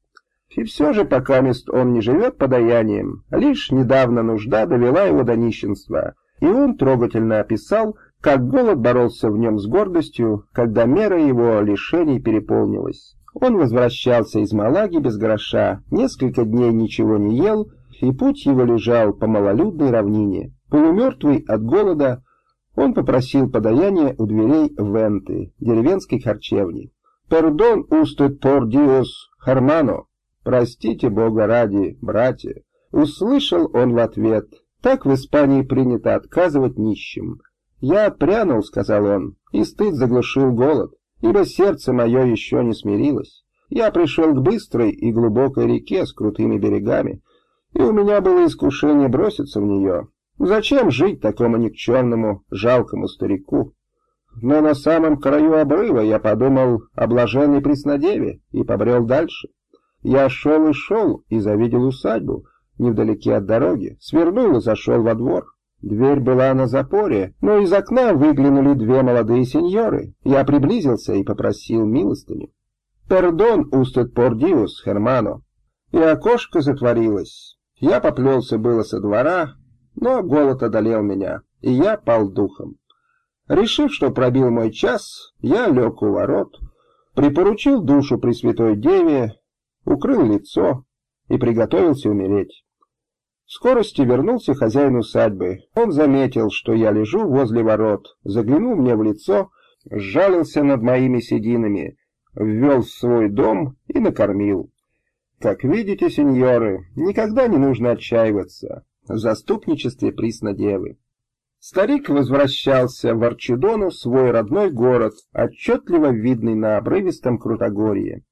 И все же покамест он не живет подаянием, лишь недавно нужда довела его до нищенства, и он трогательно описал, как голод боролся в нем с гордостью, когда мера его лишений переполнилась. Он возвращался из Малаги без гроша, несколько дней ничего не ел, и путь его лежал по малолюдной равнине. Полумертвый от голода, он попросил подаяния у дверей Венты, деревенской харчевни. «Пердон устет пор диос хармано», «Простите Бога ради, братья», услышал он в ответ. Так в Испании принято отказывать нищим. «Я отпрянул, — сказал он, — и стыд заглушил голод, ибо сердце мое еще не смирилось. Я пришел к быстрой и глубокой реке с крутыми берегами, и у меня было искушение броситься в нее. Зачем жить такому никчемному, жалкому старику? Но на самом краю обрыва я подумал о блаженной Преснодеве и побрел дальше. Я шел и шел и завидел усадьбу невдалеке от дороги, свернул и зашел во двор. Дверь была на запоре, но из окна выглянули две молодые сеньоры. Я приблизился и попросил милостыню. «Пердон устед por Dios, hermano». И окошко затворилось. Я поплелся было со двора, но голод одолел меня, и я пал духом. Решив, что пробил мой час, я лег у ворот, припоручил душу Пресвятой Деве, укрыл лицо и приготовился умереть. В скорости вернулся хозяин усадьбы. Он заметил, что я лежу возле ворот, заглянул мне в лицо, сжалился над моими сединами, ввел в свой дом и накормил. Как видите, сеньоры, никогда не нужно отчаиваться в заступничестве Преснодевы. Старик возвращался в Арчидону, свой родной город, отчетливо видный на обрывистом Крутогорье.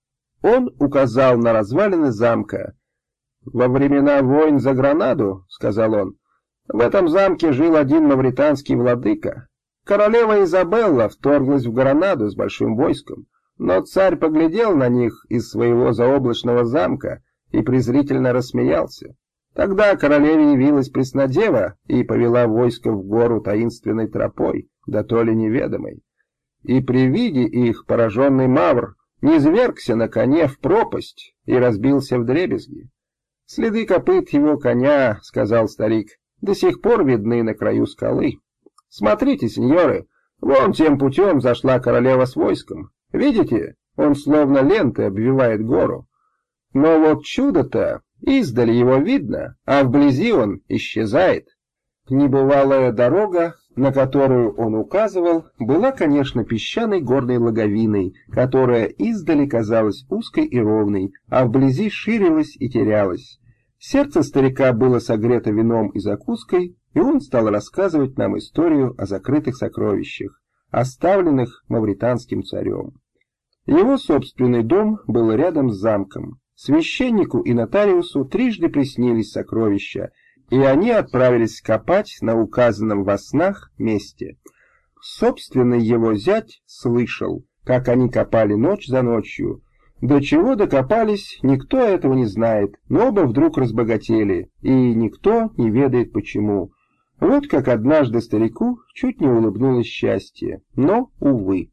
Он указал на развалины замка. «Во времена войн за Гранаду, — сказал он, — в этом замке жил один мавританский владыка. Королева Изабелла вторглась в Гранаду с большим войском, но царь поглядел на них из своего заоблачного замка и презрительно рассмеялся. Тогда королеве явилась Преснодева и повела войско в гору таинственной тропой, да то ли неведомой. И при виде их пораженный мавр низвергся на коне в пропасть и разбился вдребезги. «Следы копыт его коня, — сказал старик, — до сих пор видны на краю скалы. Смотрите, сеньоры, вон тем путем зашла королева с войском. Видите, он словно лентой обвивает гору. Но вот чудо-то, издали его видно, а вблизи он исчезает». Небывалая дорога, на которую он указывал, была, конечно, песчаной горной логовиной, которая издали казалась узкой и ровной, а вблизи ширилась и терялась. Сердце старика было согрето вином и закуской, и он стал рассказывать нам историю о закрытых сокровищах, оставленных мавританским царем. Его собственный дом был рядом с замком. Священнику и нотариусу трижды приснились сокровища, и они отправились копать на указанном во снах месте. Собственный его зять слышал, как они копали ночь за ночью. До чего докопались, никто этого не знает, но оба вдруг разбогатели, и никто не ведает почему. Вот как однажды старику чуть не улыбнулось счастье, но, увы.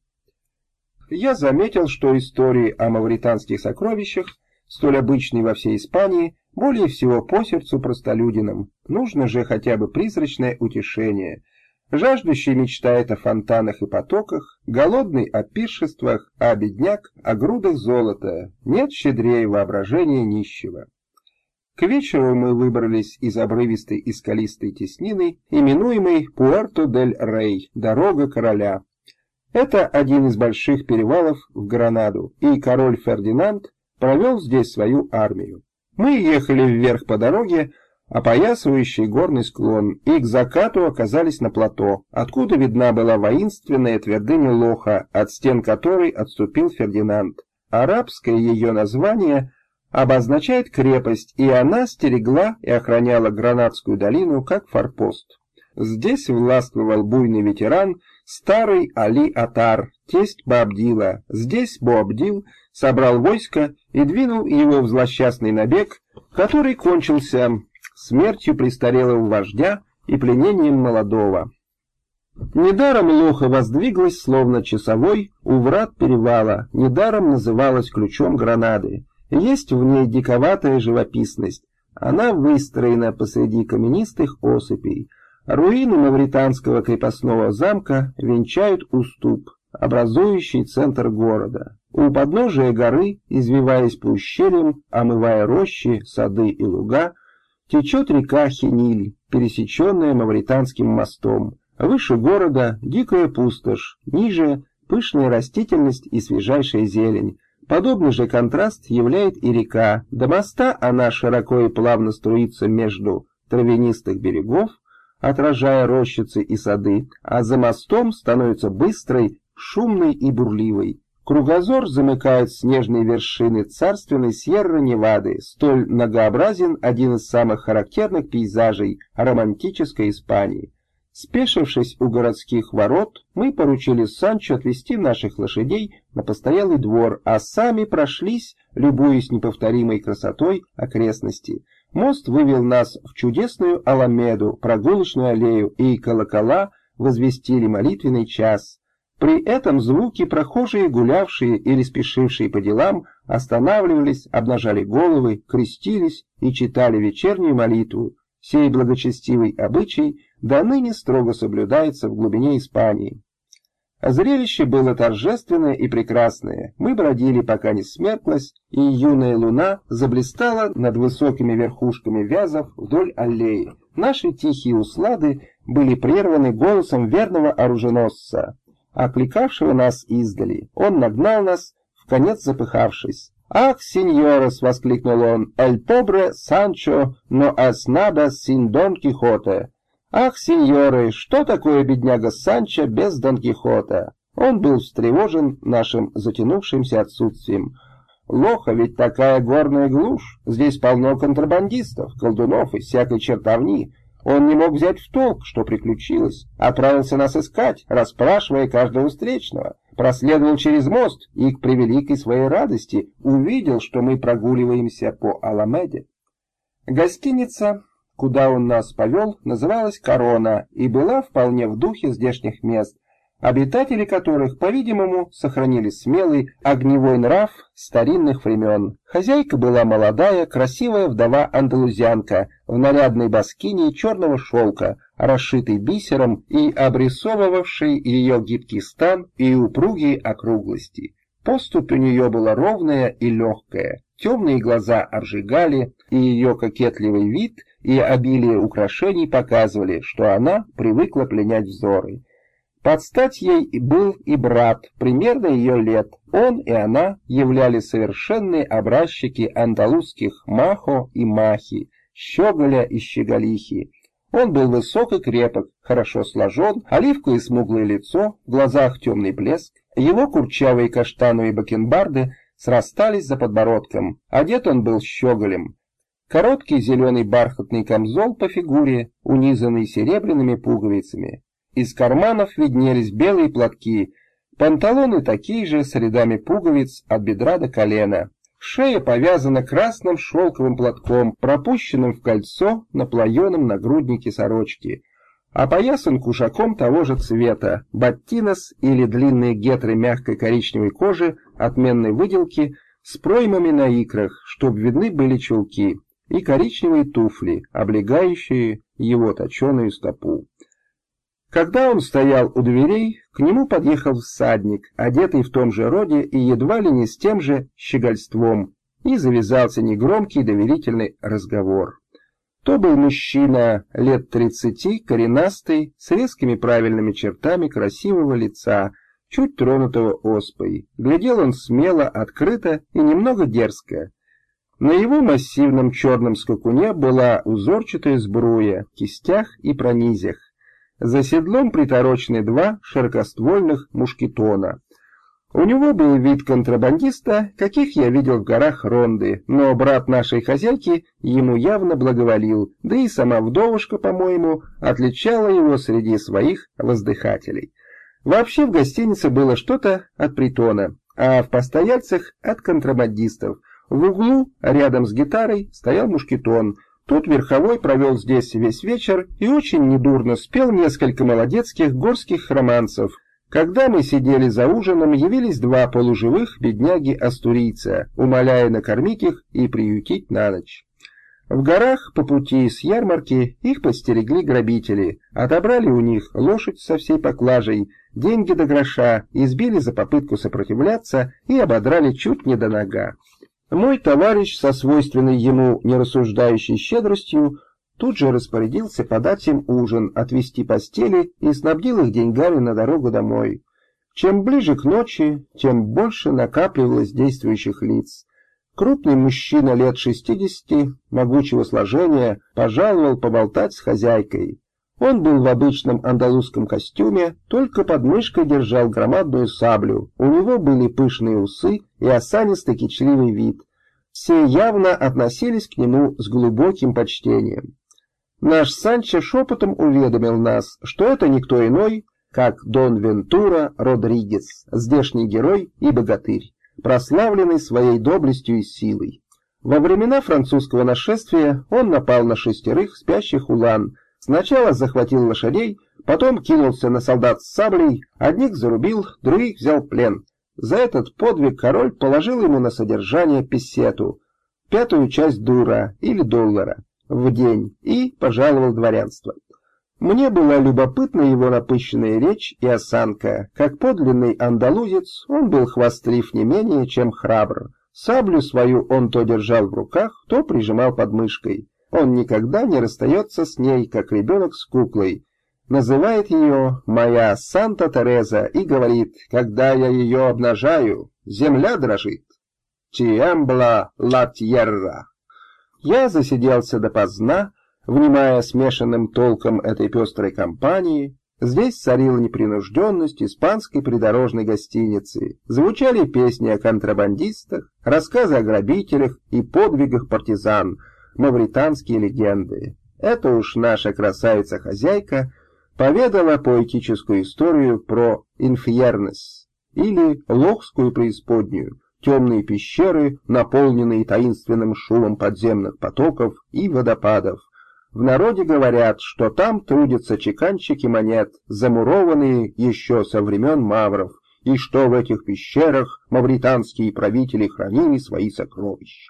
Я заметил, что истории о мавританских сокровищах, столь обычные во всей Испании, более всего по сердцу простолюдинам. Нужно же хотя бы призрачное утешение. Жаждущий мечтает о фонтанах и потоках, голодный о пиршествах, а бедняк о грудах золота. Нет щедрее воображения нищего. К вечеру мы выбрались из обрывистой и скалистой теснины, именуемой Пуэрто-дель-Рей, дорога короля. Это один из больших перевалов в Гранаду, и король Фердинанд провел здесь свою армию. Мы ехали вверх по дороге, опоясывающей горный склон, и к закату оказались на плато, откуда видна была воинственная твердыня Лоха, от стен которой отступил Фердинанд. Арабское ее название обозначает крепость, и она стерегла и охраняла Гранадскую долину как форпост. Здесь властвовал буйный ветеран, старый Али-Атар, тесть Боабдила. Здесь Боабдил собрал войско и двинул его в злосчастный набег, который кончился смертью престарелого вождя и пленением молодого. Недаром Лоха воздвиглась, словно часовой, у врат перевала, недаром называлась ключом Гранады. Есть в ней диковатая живописность. Она выстроена посреди каменистых осыпей. Руины мавританского крепостного замка венчают уступ, образующий центр города. У подножия горы, извиваясь по ущельям, омывая рощи, сады и луга, течет река Хениль, пересеченная Мавританским мостом. Выше города дикая пустошь, ниже пышная растительность и свежайшая зелень. Подобный же контраст являет и река. До моста она широко и плавно струится между травянистых берегов, отражая рощицы и сады, а за мостом становится быстрой, шумной и бурливой. Кругозор замыкают снежные вершины царственной Сьерра-Невады, столь многообразен один из самых характерных пейзажей романтической Испании. Спешившись у городских ворот, мы поручили Санчо отвезти наших лошадей на постоялый двор, а сами прошлись, любуясь неповторимой красотой окрестностей. Мост вывел нас в чудесную Аламеду, прогулочную аллею, и колокола возвестили молитвенный час. При этом звуки прохожие, гулявшие или спешившие по делам, останавливались, обнажали головы, крестились и читали вечернюю молитву. Сей благочестивый обычай до ныне строго соблюдается в глубине Испании. Зрелище было торжественное и прекрасное. Мы бродили, пока не смерклась, и юная луна заблистала над высокими верхушками вязов вдоль аллеи. Наши тихие услады были прерваны голосом верного оруженосца, окликавшего нас издали. Он нагнал нас, вконец запыхавшись. «Ах, сеньорес!» — воскликнул он. «Эль побре Санчо но es nada sin Дон Кихоте!» «Ах, сеньоры, что такое бедняга Санчо без Дон Кихота?» Он был встревожен нашим затянувшимся отсутствием. «Лоха, ведь такая горная глушь! Здесь полно контрабандистов, колдунов и всякой чертовни!» Он не мог взять в толк, что приключилось, отправился нас искать, расспрашивая каждого встречного, проследовал через мост и, к превеликой своей радости, увидел, что мы прогуливаемся по Аламеде. Гостиница, куда он нас повел, называлась «Корона» и была вполне в духе здешних мест, обитатели которых, по-видимому, сохранили смелый огневой нрав старинных времен. Хозяйка была молодая, красивая вдова-андалузянка в нарядной баскине черного шелка, расшитой бисером и обрисовывавшей ее гибкий стан и упругие округлости. Поступь у нее была ровная и легкая, темные глаза обжигали, и ее кокетливый вид и обилие украшений показывали, что она привыкла пленять взоры. Под стать ей был и брат, примерно ее лет. Он и она являли совершенные образчики андалузских махо и махи, щеголя и щеголихи. Он был высок и крепок, хорошо сложен, оливковое смуглое лицо, в глазах темный блеск. Его курчавые каштановые бакенбарды срастались за подбородком. Одет он был щеголем. Короткий зеленый бархатный камзол по фигуре, унизанный серебряными пуговицами. Из карманов виднелись белые платки, панталоны такие же, с рядами пуговиц от бедра до колена. Шея повязана красным шелковым платком, пропущенным в кольцо на плоеном нагруднике сорочки, опоясан кушаком того же цвета, баттинос или длинные гетры мягкой коричневой кожи отменной выделки с проймами на икрах, чтоб видны были чулки, и коричневые туфли, облегающие его точеную стопу. Когда он стоял у дверей, к нему подъехал всадник, одетый в том же роде и едва ли не с тем же щегольством, и завязался негромкий доверительный разговор. То был мужчина лет тридцати, коренастый, с резкими правильными чертами красивого лица, чуть тронутого оспой. Глядел он смело, открыто и немного дерзко. На его массивном черном скакуне была узорчатая сбруя в кистях и пронизях. За седлом приторочены два широкоствольных мушкетона. У него был вид контрабандиста, каких я видел в горах Ронды, но брат нашей хозяйки ему явно благоволил, да и сама вдовушка, по-моему, отличала его среди своих воздыхателей. Вообще в гостинице было что-то от притона, а в постояльцах от контрабандистов. В углу, рядом с гитарой, стоял мушкетон. Тот верховой провел здесь весь вечер и очень недурно спел несколько молодецких горских романсов. Когда мы сидели за ужином, явились два полуживых бедняги-астурийца, умоляя накормить их и приютить на ночь. В горах по пути с ярмарки их подстерегли грабители, отобрали у них лошадь со всей поклажей, деньги до гроша, избили за попытку сопротивляться и ободрали чуть не до нога. Мой товарищ, со свойственной ему нерассуждающей щедростью, тут же распорядился подать им ужин, отвезти постели и снабдил их деньгами на дорогу домой. Чем ближе к ночи, тем больше накапливалось действующих лиц. Крупный мужчина лет шестидесяти, могучего сложения, пожаловал поболтать с хозяйкой. Он был в обычном андалузском костюме, только под мышкой держал громадную саблю, у него были пышные усы и осанистый кичливый вид. Все явно относились к нему с глубоким почтением. Наш Санчо шепотом уведомил нас, что это никто иной, как Дон Вентура Родригес, здешний герой и богатырь, прославленный своей доблестью и силой. Во времена французского нашествия он напал на шестерых спящих улан, сначала захватил лошадей, потом кинулся на солдат с саблей, одних зарубил, других взял в плен. За этот подвиг король положил ему на содержание песету, пятую часть дура или доллара, в день и пожаловал дворянство. Мне была любопытна его напыщенная речь и осанка. Как подлинный андалузец, он был хвастлив не менее, чем храбр. Саблю свою он то держал в руках, то прижимал под мышкой. Он никогда не расстается с ней, как ребенок с куклой. Называет ее «моя Санта Тереза» и говорит: «Когда я ее обнажаю, земля дрожит». «Тиэмбла ла тьерра». Я засиделся допоздна, внимая смешанным толком этой пестрой компании. Здесь царила непринужденность испанской придорожной гостиницы. Звучали песни о контрабандистах, рассказы о грабителях и подвигах партизан, мавританские легенды. Это уж наша красавица-хозяйка поведала поэтическую историю про Инфьернес, или Лохскую преисподнюю, темные пещеры, наполненные таинственным шумом подземных потоков и водопадов. В народе говорят, что там трудятся чеканщики монет, замурованные еще со времен мавров, и что в этих пещерах мавританские правители хранили свои сокровища.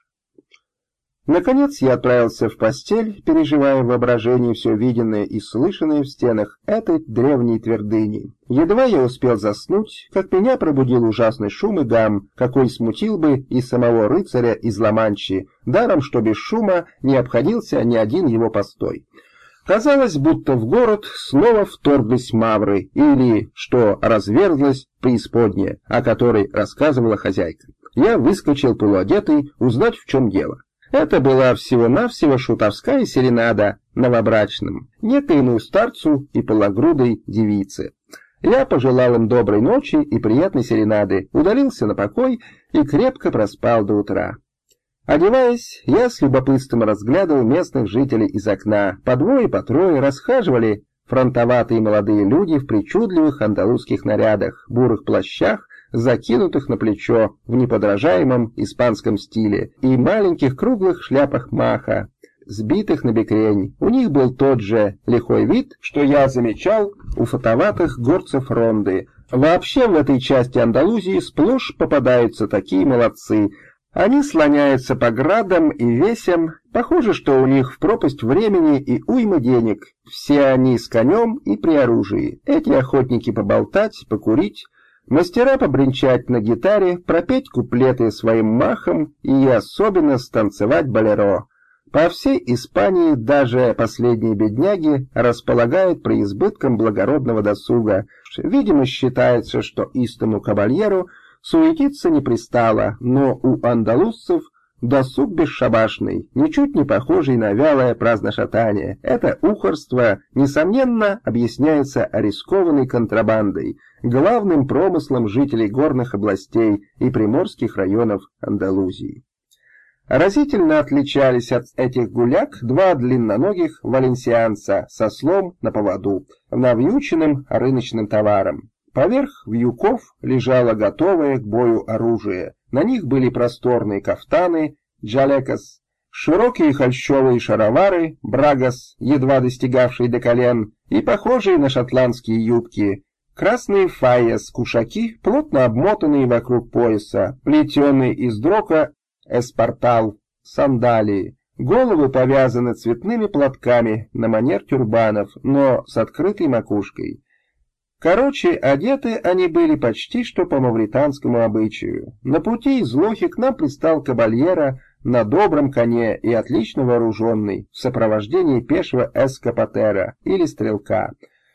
Наконец я отправился в постель, переживая в воображении все виденное и слышанное в стенах этой древней твердыни. Едва я успел заснуть, как меня пробудил ужасный шум и гам, какой смутил бы и самого рыцаря из Ла-Манчи, даром что без шума не обходился ни один его постой. Казалось, будто в город снова вторглись мавры, или что разверзлась преисподняя, о которой рассказывала хозяйка. Я выскочил полуодетый узнать, в чем дело. Это была всего-навсего шутовская серенада новобрачным, некоему старцу и пологрудой девице. Я пожелал им доброй ночи и приятной серенады, удалился на покой и крепко проспал до утра. Одеваясь, я с любопытством разглядывал местных жителей из окна. По двое, по трое расхаживали фронтоватые молодые люди в причудливых андалузских нарядах, бурых плащах, закинутых на плечо в неподражаемом испанском стиле, и маленьких круглых шляпах маха, сбитых на бекрень. У них был тот же лихой вид, что я замечал у фотоватых горцев Ронды. Вообще в этой части Андалузии сплошь попадаются такие молодцы. Они слоняются по градам и весям, похоже, что у них в пропасть времени и уйма денег. Все они с конем и при оружии. Эти охотники поболтать, покурить, мастера побренчать на гитаре, пропеть куплеты своим махом и особенно станцевать болеро. По всей Испании даже последние бедняги располагают преизбытком благородного досуга. Видимо, считается, что истому кабальеру суетиться не пристало, но у андалузцев досуг бесшабашный, ничуть не похожий на вялое праздношатание. Это ухарство, несомненно, объясняется рискованной контрабандой, главным промыслом жителей горных областей и приморских районов Андалузии. Разительно отличались от этих гуляк два длинноногих валенсианца со ослом на поводу, навьюченным рыночным товаром. Поверх вьюков лежало готовое к бою оружие. На них были просторные кафтаны, джалекас, широкие холщовые шаровары, брагас, едва достигавшие до колен, и похожие на шотландские юбки, красные файес, кушаки, плотно обмотанные вокруг пояса, плетеные из дрока эспартал, сандалии. Головы повязаны цветными платками на манер тюрбанов, но с открытой макушкой. Короче, одеты они были почти что по мавританскому обычаю. На пути из Лохи к нам пристал кабальера на добром коне и отлично вооруженный, в сопровождении пешего эскапатера или стрелка.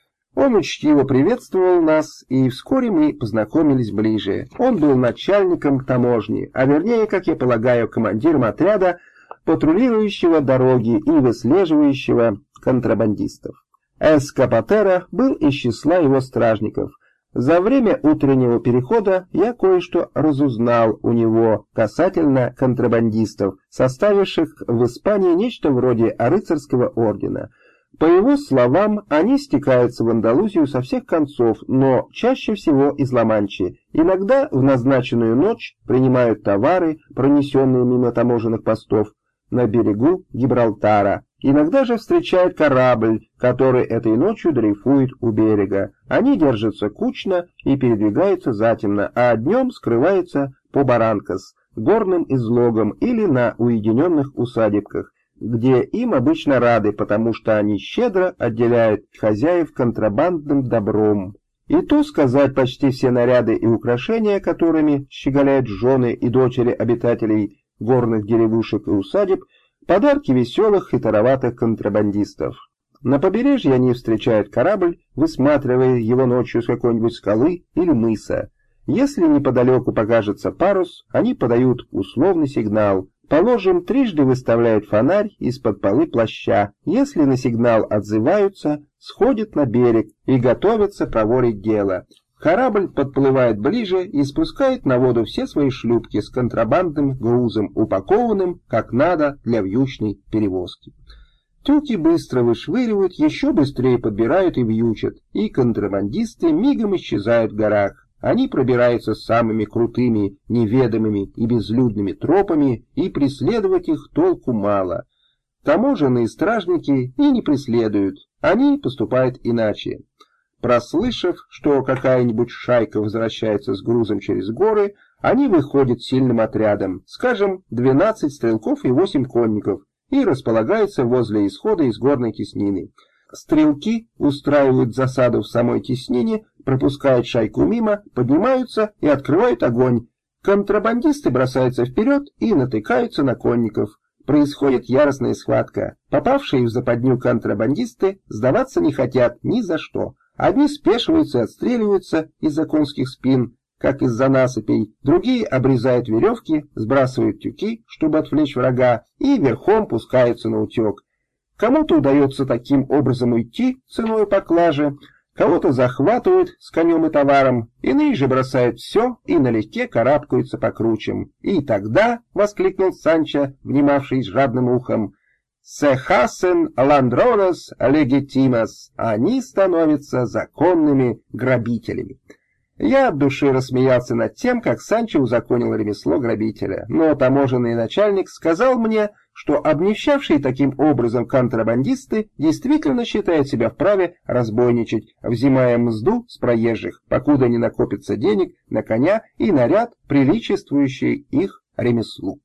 Он учтиво приветствовал нас, и вскоре мы познакомились ближе. Он был начальником таможни, а вернее, как я полагаю, командиром отряда, патрулирующего дороги и выслеживающего контрабандистов. Эскапотера был из числа его стражников. За время утреннего перехода я кое-что разузнал у него касательно контрабандистов, составивших в Испании нечто вроде рыцарского ордена. По его словам, они стекаются в Андалусию со всех концов, но чаще всего из Ла-Манчи. Иногда в назначенную ночь принимают товары, пронесенные мимо таможенных постов на берегу Гибралтара. Иногда же встречают корабль, который этой ночью дрейфует у берега. Они держатся кучно и передвигаются затемно, а днем скрываются по Баранкас, горным излогам или на уединенных усадебках, где им обычно рады, потому что они щедро отделяют хозяев контрабандным добром. И то сказать, почти все наряды и украшения, которыми щеголяют жены и дочери обитателей горных деревушек и усадеб, подарки веселых и тароватых контрабандистов. На побережье они встречают корабль, высматривая его ночью с какой-нибудь скалы или мыса. Если неподалеку покажется парус, они подают условный сигнал. Положим, трижды выставляют фонарь из-под полы плаща. Если на сигнал отзываются, сходят на берег и готовятся проворить дело. Корабль подплывает ближе и спускает на воду все свои шлюпки с контрабандным грузом, упакованным как надо для вьючной перевозки. Тюки быстро вышвыривают, еще быстрее подбирают и вьючат, и контрабандисты мигом исчезают в горах. Они пробираются самыми крутыми, неведомыми и безлюдными тропами, и преследовать их толку мало. Таможенные стражники и не преследуют, они поступают иначе. Прослышав, что какая-нибудь шайка возвращается с грузом через горы, они выходят сильным отрядом, скажем, двенадцать стрелков и восемь конников, и располагаются возле исхода из горной теснины. Стрелки устраивают засаду в самой теснине, пропускают шайку мимо, поднимаются и открывают огонь. Контрабандисты бросаются вперед и натыкаются на конников. Происходит яростная схватка. Попавшие в западню контрабандисты сдаваться не хотят ни за что. Одни спешиваются и отстреливаются из-за конских спин, как из-за насыпей, другие обрезают веревки, сбрасывают тюки, чтобы отвлечь врага, и верхом пускаются на утек. Кому-то удается таким образом уйти ценой поклажи, кого-то захватывают с конем и товаром, иные же бросают все и налегке карабкаются по кручам. И тогда, — воскликнул Санчо, внимавший с жадным ухом, — «се хасен ландронос легитимас», они становятся законными грабителями. Я от души рассмеялся над тем, как Санчо узаконил ремесло грабителя, но таможенный начальник сказал мне, что обнищавшие таким образом контрабандисты действительно считают себя вправе разбойничать, взимая мзду с проезжих, покуда не накопится денег на коня и наряд, приличествующий их ремеслу.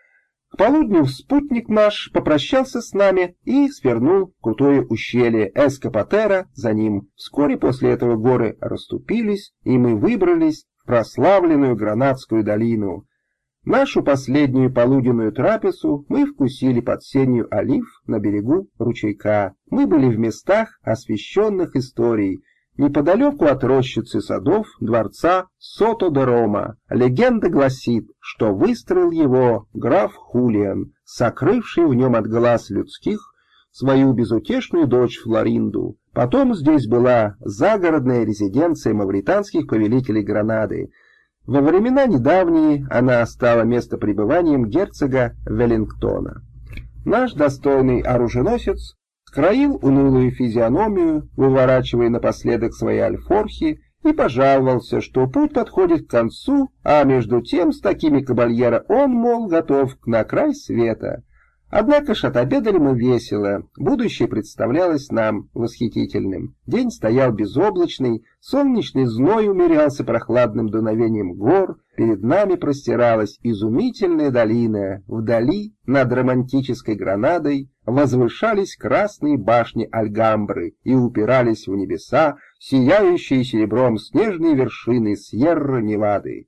К полудню спутник наш попрощался с нами и свернул в крутое ущелье, Эскапотера за ним. Вскоре после этого горы расступились, и мы выбрались в прославленную Гранадскую долину. Нашу последнюю полуденную трапезу мы вкусили под сенью олив на берегу ручейка. Мы были в местах, освященных историей, неподалеку от рощицы садов дворца Сото-де-Рома. Легенда гласит, что выстроил его граф Хулиан, сокрывший в нем от глаз людских свою безутешную дочь Флоринду. Потом здесь была загородная резиденция мавританских повелителей Гранады. Во времена недавние она стала местопребыванием герцога Веллингтона. Наш достойный оруженосец скроил унылую физиономию, выворачивая напоследок свои альфорхи, и пожаловался, что путь подходит к концу, а между тем с такими кабальеро он, мол, готов на край света. Однако ж отобедали мы весело, будущее представлялось нам восхитительным. День стоял безоблачный, солнечный зной умерялся прохладным дуновением гор, перед нами простиралась изумительная долина, вдали, над романтической Гранадой, возвышались красные башни Альгамбры и упирались в небеса, сияющие серебром снежные вершины Сьерра-Невады.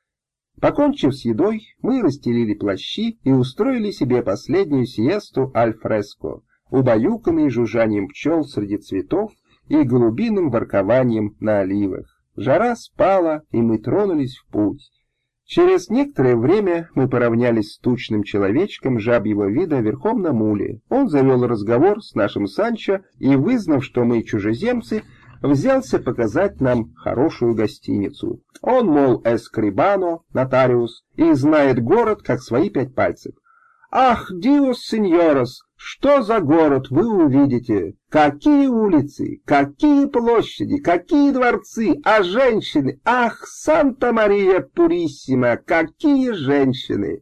Покончив с едой, мы расстелили плащи и устроили себе последнюю сиесту аль-фреско, убаюканные жужжанием пчел среди цветов и голубиным воркованием на оливах. Жара спала, и мы тронулись в путь. Через некоторое время мы поравнялись с тучным человечком жабьего вида верхом на муле. Он завел разговор с нашим Санчо и, вызнав, что мы чужеземцы, взялся показать нам хорошую гостиницу. Он, мол, эскрибано, нотариус, и знает город, как свои пять пальцев. «Ах, диос сеньорос, что за город вы увидите? Какие улицы, какие площади, какие дворцы, а женщины! Ах, Санта-Мария Пуриссима, какие женщины!»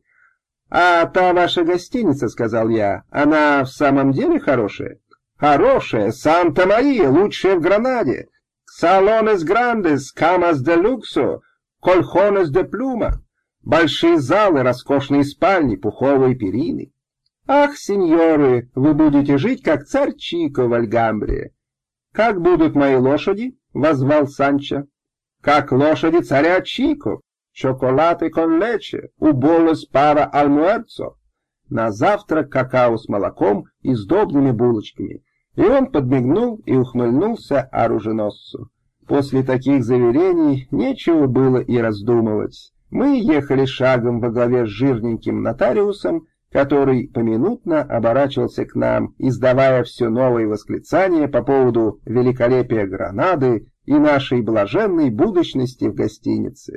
«А та ваша гостиница, — сказал я, — она в самом деле хорошая?» «Хорошая, Санта-Мария, лучшая в Гранаде. Салонес грандес, камас де люксо, кольхонес де плюма. Большие залы, роскошные спальни, пуховые перины. Ах, сеньоры, вы будете жить, как царь Чико в Альгамбре». «Как будут мои лошади?» — воззвал Санчо. «Как лошади царя Чико. Чоколате кон лече, уболос пара альмуэрцо». На завтрак какао с молоком и сдобными булочками. И он подмигнул и ухмыльнулся оруженосцу. После таких заверений нечего было и раздумывать. Мы ехали шагом во главе с жирненьким нотариусом, который поминутно оборачивался к нам, издавая все новые восклицания по поводу великолепия Гранады и нашей блаженной будущности в гостинице.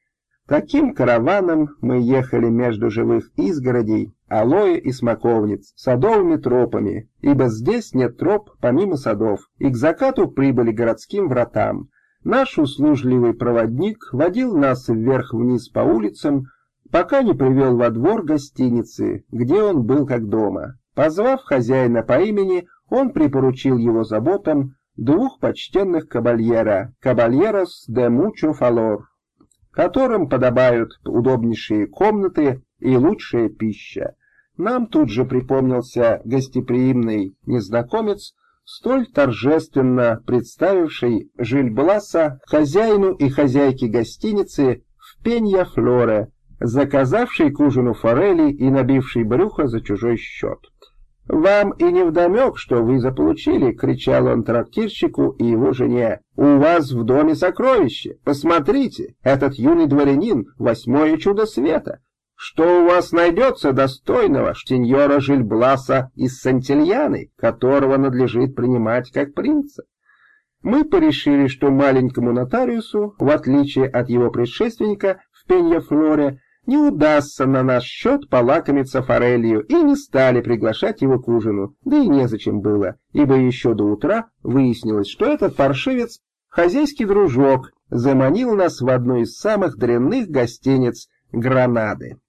Таким караваном мы ехали между живых изгородей, алоэ и смоковниц, садовыми тропами, ибо здесь нет троп помимо садов, и к закату прибыли городским вратам. Наш услужливый проводник водил нас вверх-вниз по улицам, пока не привел во двор гостиницы, где он был как дома. Позвав хозяина по имени, он припоручил его заботам двух почтенных кабальера, кабальерос де мучо фалор, которым подобают удобнейшие комнаты и лучшая пища. Нам тут же припомнился гостеприимный незнакомец, столь торжественно представивший Жильбласа хозяину и хозяйке гостиницы в Пенья-Флоре, заказавший к ужину форели и набивший брюхо за чужой счет. «Вам и невдомек, что вы заполучили!» — кричал он трактирщику и его жене. «У вас в доме сокровище! Посмотрите, этот юный дворянин — восьмое чудо света! Что у вас найдется достойного сеньора Жильбласа из Сантильяны, которого надлежит принимать как принца?» Мы порешили, что маленькому нотариусу, в отличие от его предшественника в Пенья-Флоре, не удастся на наш счет полакомиться форелью, и не стали приглашать его к ужину, да и незачем было, ибо еще до утра выяснилось, что этот паршивец, хозяйский дружок, заманил нас в одну из самых дрянных гостиниц Гранады.